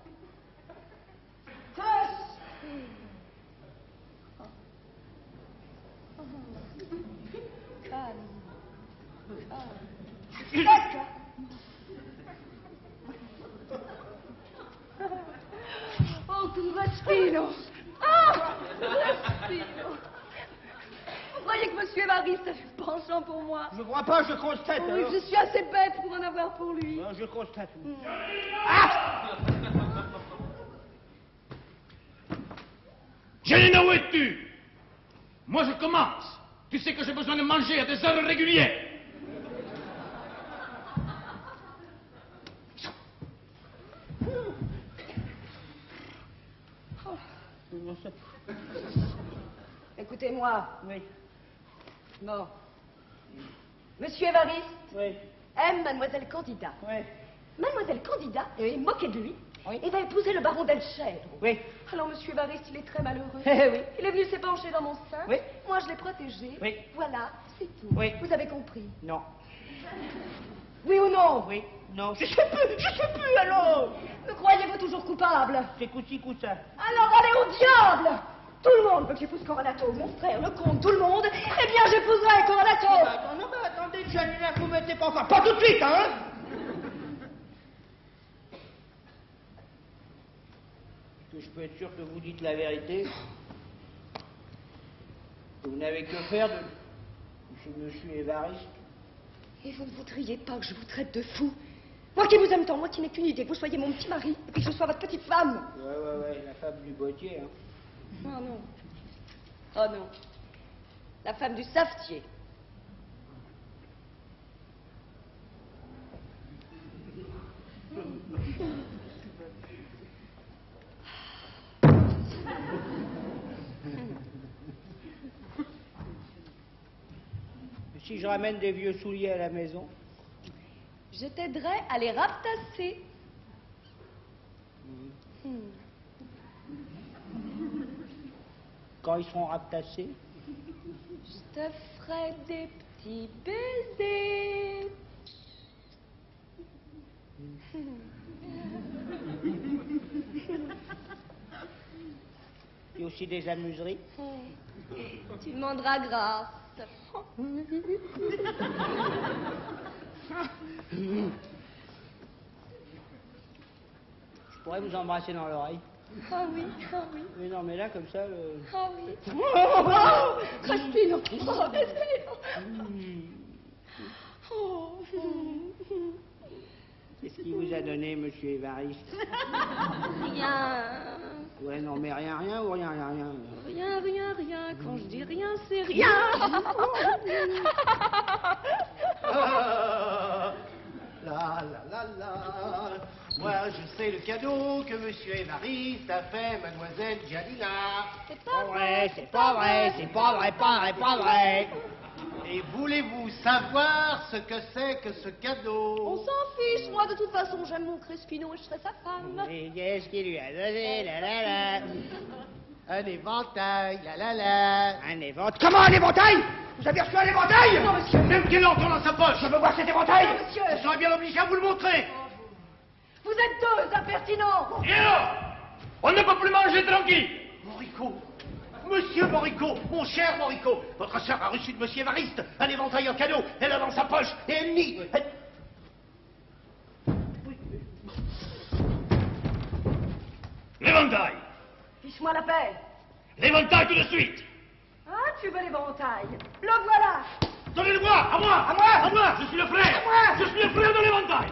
Oh, tu respiro. Ah, respiro. Vous croyez que monsieur Évariste a du penchant pour moi? Je crois pas, je constate. Oui, alors. je suis assez bête pour en avoir pour lui. Non, je constate. Ah! Giannina, où es-tu? Moi, je commence. Tu sais que j'ai besoin de manger à des heures régulières. Écoutez-moi. Oui. Bon. Monsieur Évariste Oui. aime Mademoiselle Candida. Oui. Mademoiselle Candida est moquée de lui Oui. et va épouser le baron d'Elchèdre. Oui. Alors Monsieur Évariste, il est très malheureux. Eh oui. Il est venu s'épancher dans mon sein. Oui. Moi, je l'ai protégé. Oui. Voilà, c'est tout. Oui. Vous avez compris? Non. Oui ou non? Oui. Non. Je sais plus alors. Me croyez-vous toujours coupable? C'est coup-ci, coup-ça. Alors allez au diable! Tout le monde veut que j'épouse Coronato, mon frère, le comte, tout le monde. Eh bien, j'épouserai Coronato. Non, mais attendez, Giannina, vous mettez pas encore. Pas tout de suite, hein? Est-ce que je peux être sûr que vous dites la vérité? Que vous n'avez que faire de monsieur Évariste? Et vous ne voudriez pas que je vous traite de fou? Moi qui vous aime tant, moi qui n'ai qu'une idée, que vous soyez mon petit mari, et puis que je sois votre petite femme. Ouais, la femme du bottier, hein. Oh non. Oh non. La femme du savetier. Si je ramène des vieux souliers à la maison? Je t'aiderai à les ratasser. Quand ils seront ratassés? Je te ferai des petits baisers. Il y a aussi des amuseries? Tu demanderas grâce. Je pourrais vous embrasser dans l'oreille? Ah oui, ah oui. Mais non, mais là, comme ça, Ah oui. Oh, Crespino. Oh, Crespino. Oh. Qu'est-ce qu'il vous a donné, monsieur Évariste? Rien. Ouais, non, mais rien ou rien? Rien. Quand je dis rien, c'est rien. La. Moi, je sais le cadeau que monsieur Évariste a fait mademoiselle Giannina. C'est pas vrai, c'est pas vrai, pas vrai. Et voulez-vous savoir ce que c'est que ce cadeau? On s'en fiche, moi de toute façon j'aime mon Crespino et je serai sa femme. Et qu'est-ce qu'il lui a donné, la la la? Un éventail, la la la. Un éventail. Comment un éventail? Vous avez reçu un éventail? Non, monsieur. Même qu'il l'entend dans sa poche. Je veux voir cet éventail. Non, monsieur. Je serais bien obligé à vous le montrer. Vous êtes deux impertinents. Et alors? On ne peut plus manger tranquille. Morico, Monsieur Morico, mon cher Morico, votre sœur a reçu de Monsieur Évariste un éventail en cadeau. Elle l'a dans sa poche et elle nie. L'éventail. Fiche-moi la paix. L'éventail tout de suite. Ah, tu veux l'éventail? Le voilà. Donnez-le-moi, à moi. À moi. À moi, je suis le frère. À moi. Je suis le frère de l'éventail.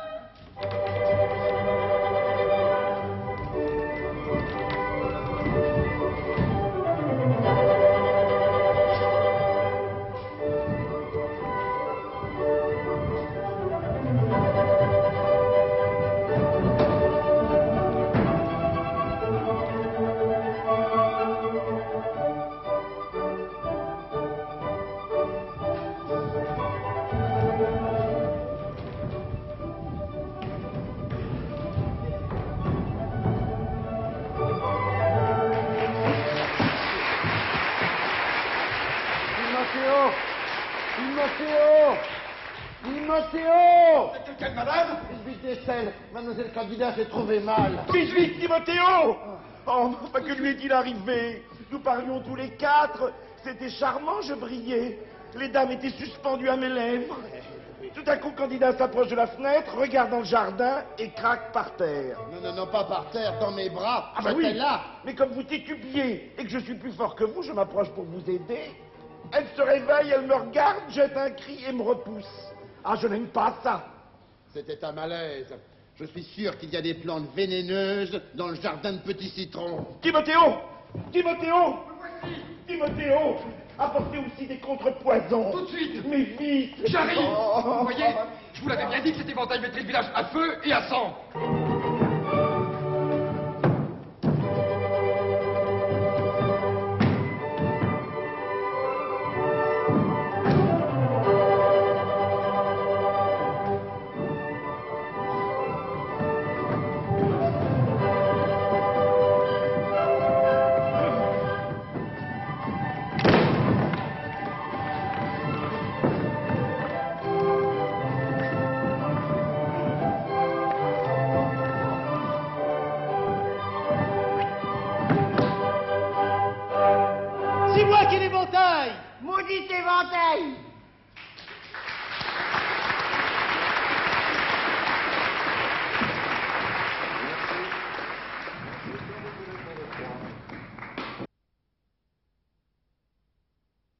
Quelle madame? Vite Estelle, mademoiselle candidat s'est trouvée mal. Vite, Timothéo! Oh, que lui est-il arrivé? Nous parlions tous les quatre. C'était charmant, je brillais. Les dames étaient suspendues à mes lèvres. Tout à coup, candidat s'approche de la fenêtre, regarde dans le jardin et craque par terre. Non, pas par terre, dans mes bras. Ah bah J'étais oui, là. mais comme vous titubiez et que je suis plus fort que vous, je m'approche pour vous aider. Elle se réveille, elle me regarde, jette un cri et me repousse. Ah, je n'aime pas ça. C'était un malaise. Je suis sûr qu'il y a des plantes vénéneuses dans le jardin de Petit Citron. Timothéo! Timothéo! Timothéo! Apportez aussi des contrepoisons. Tout de suite. Mais vite. J'arrive. Oh. Vous voyez, je vous l'avais bien dit que cet éventail mettrait le village à feu et à sang. C'est moi qui ai l'éventail. Maudit éventail.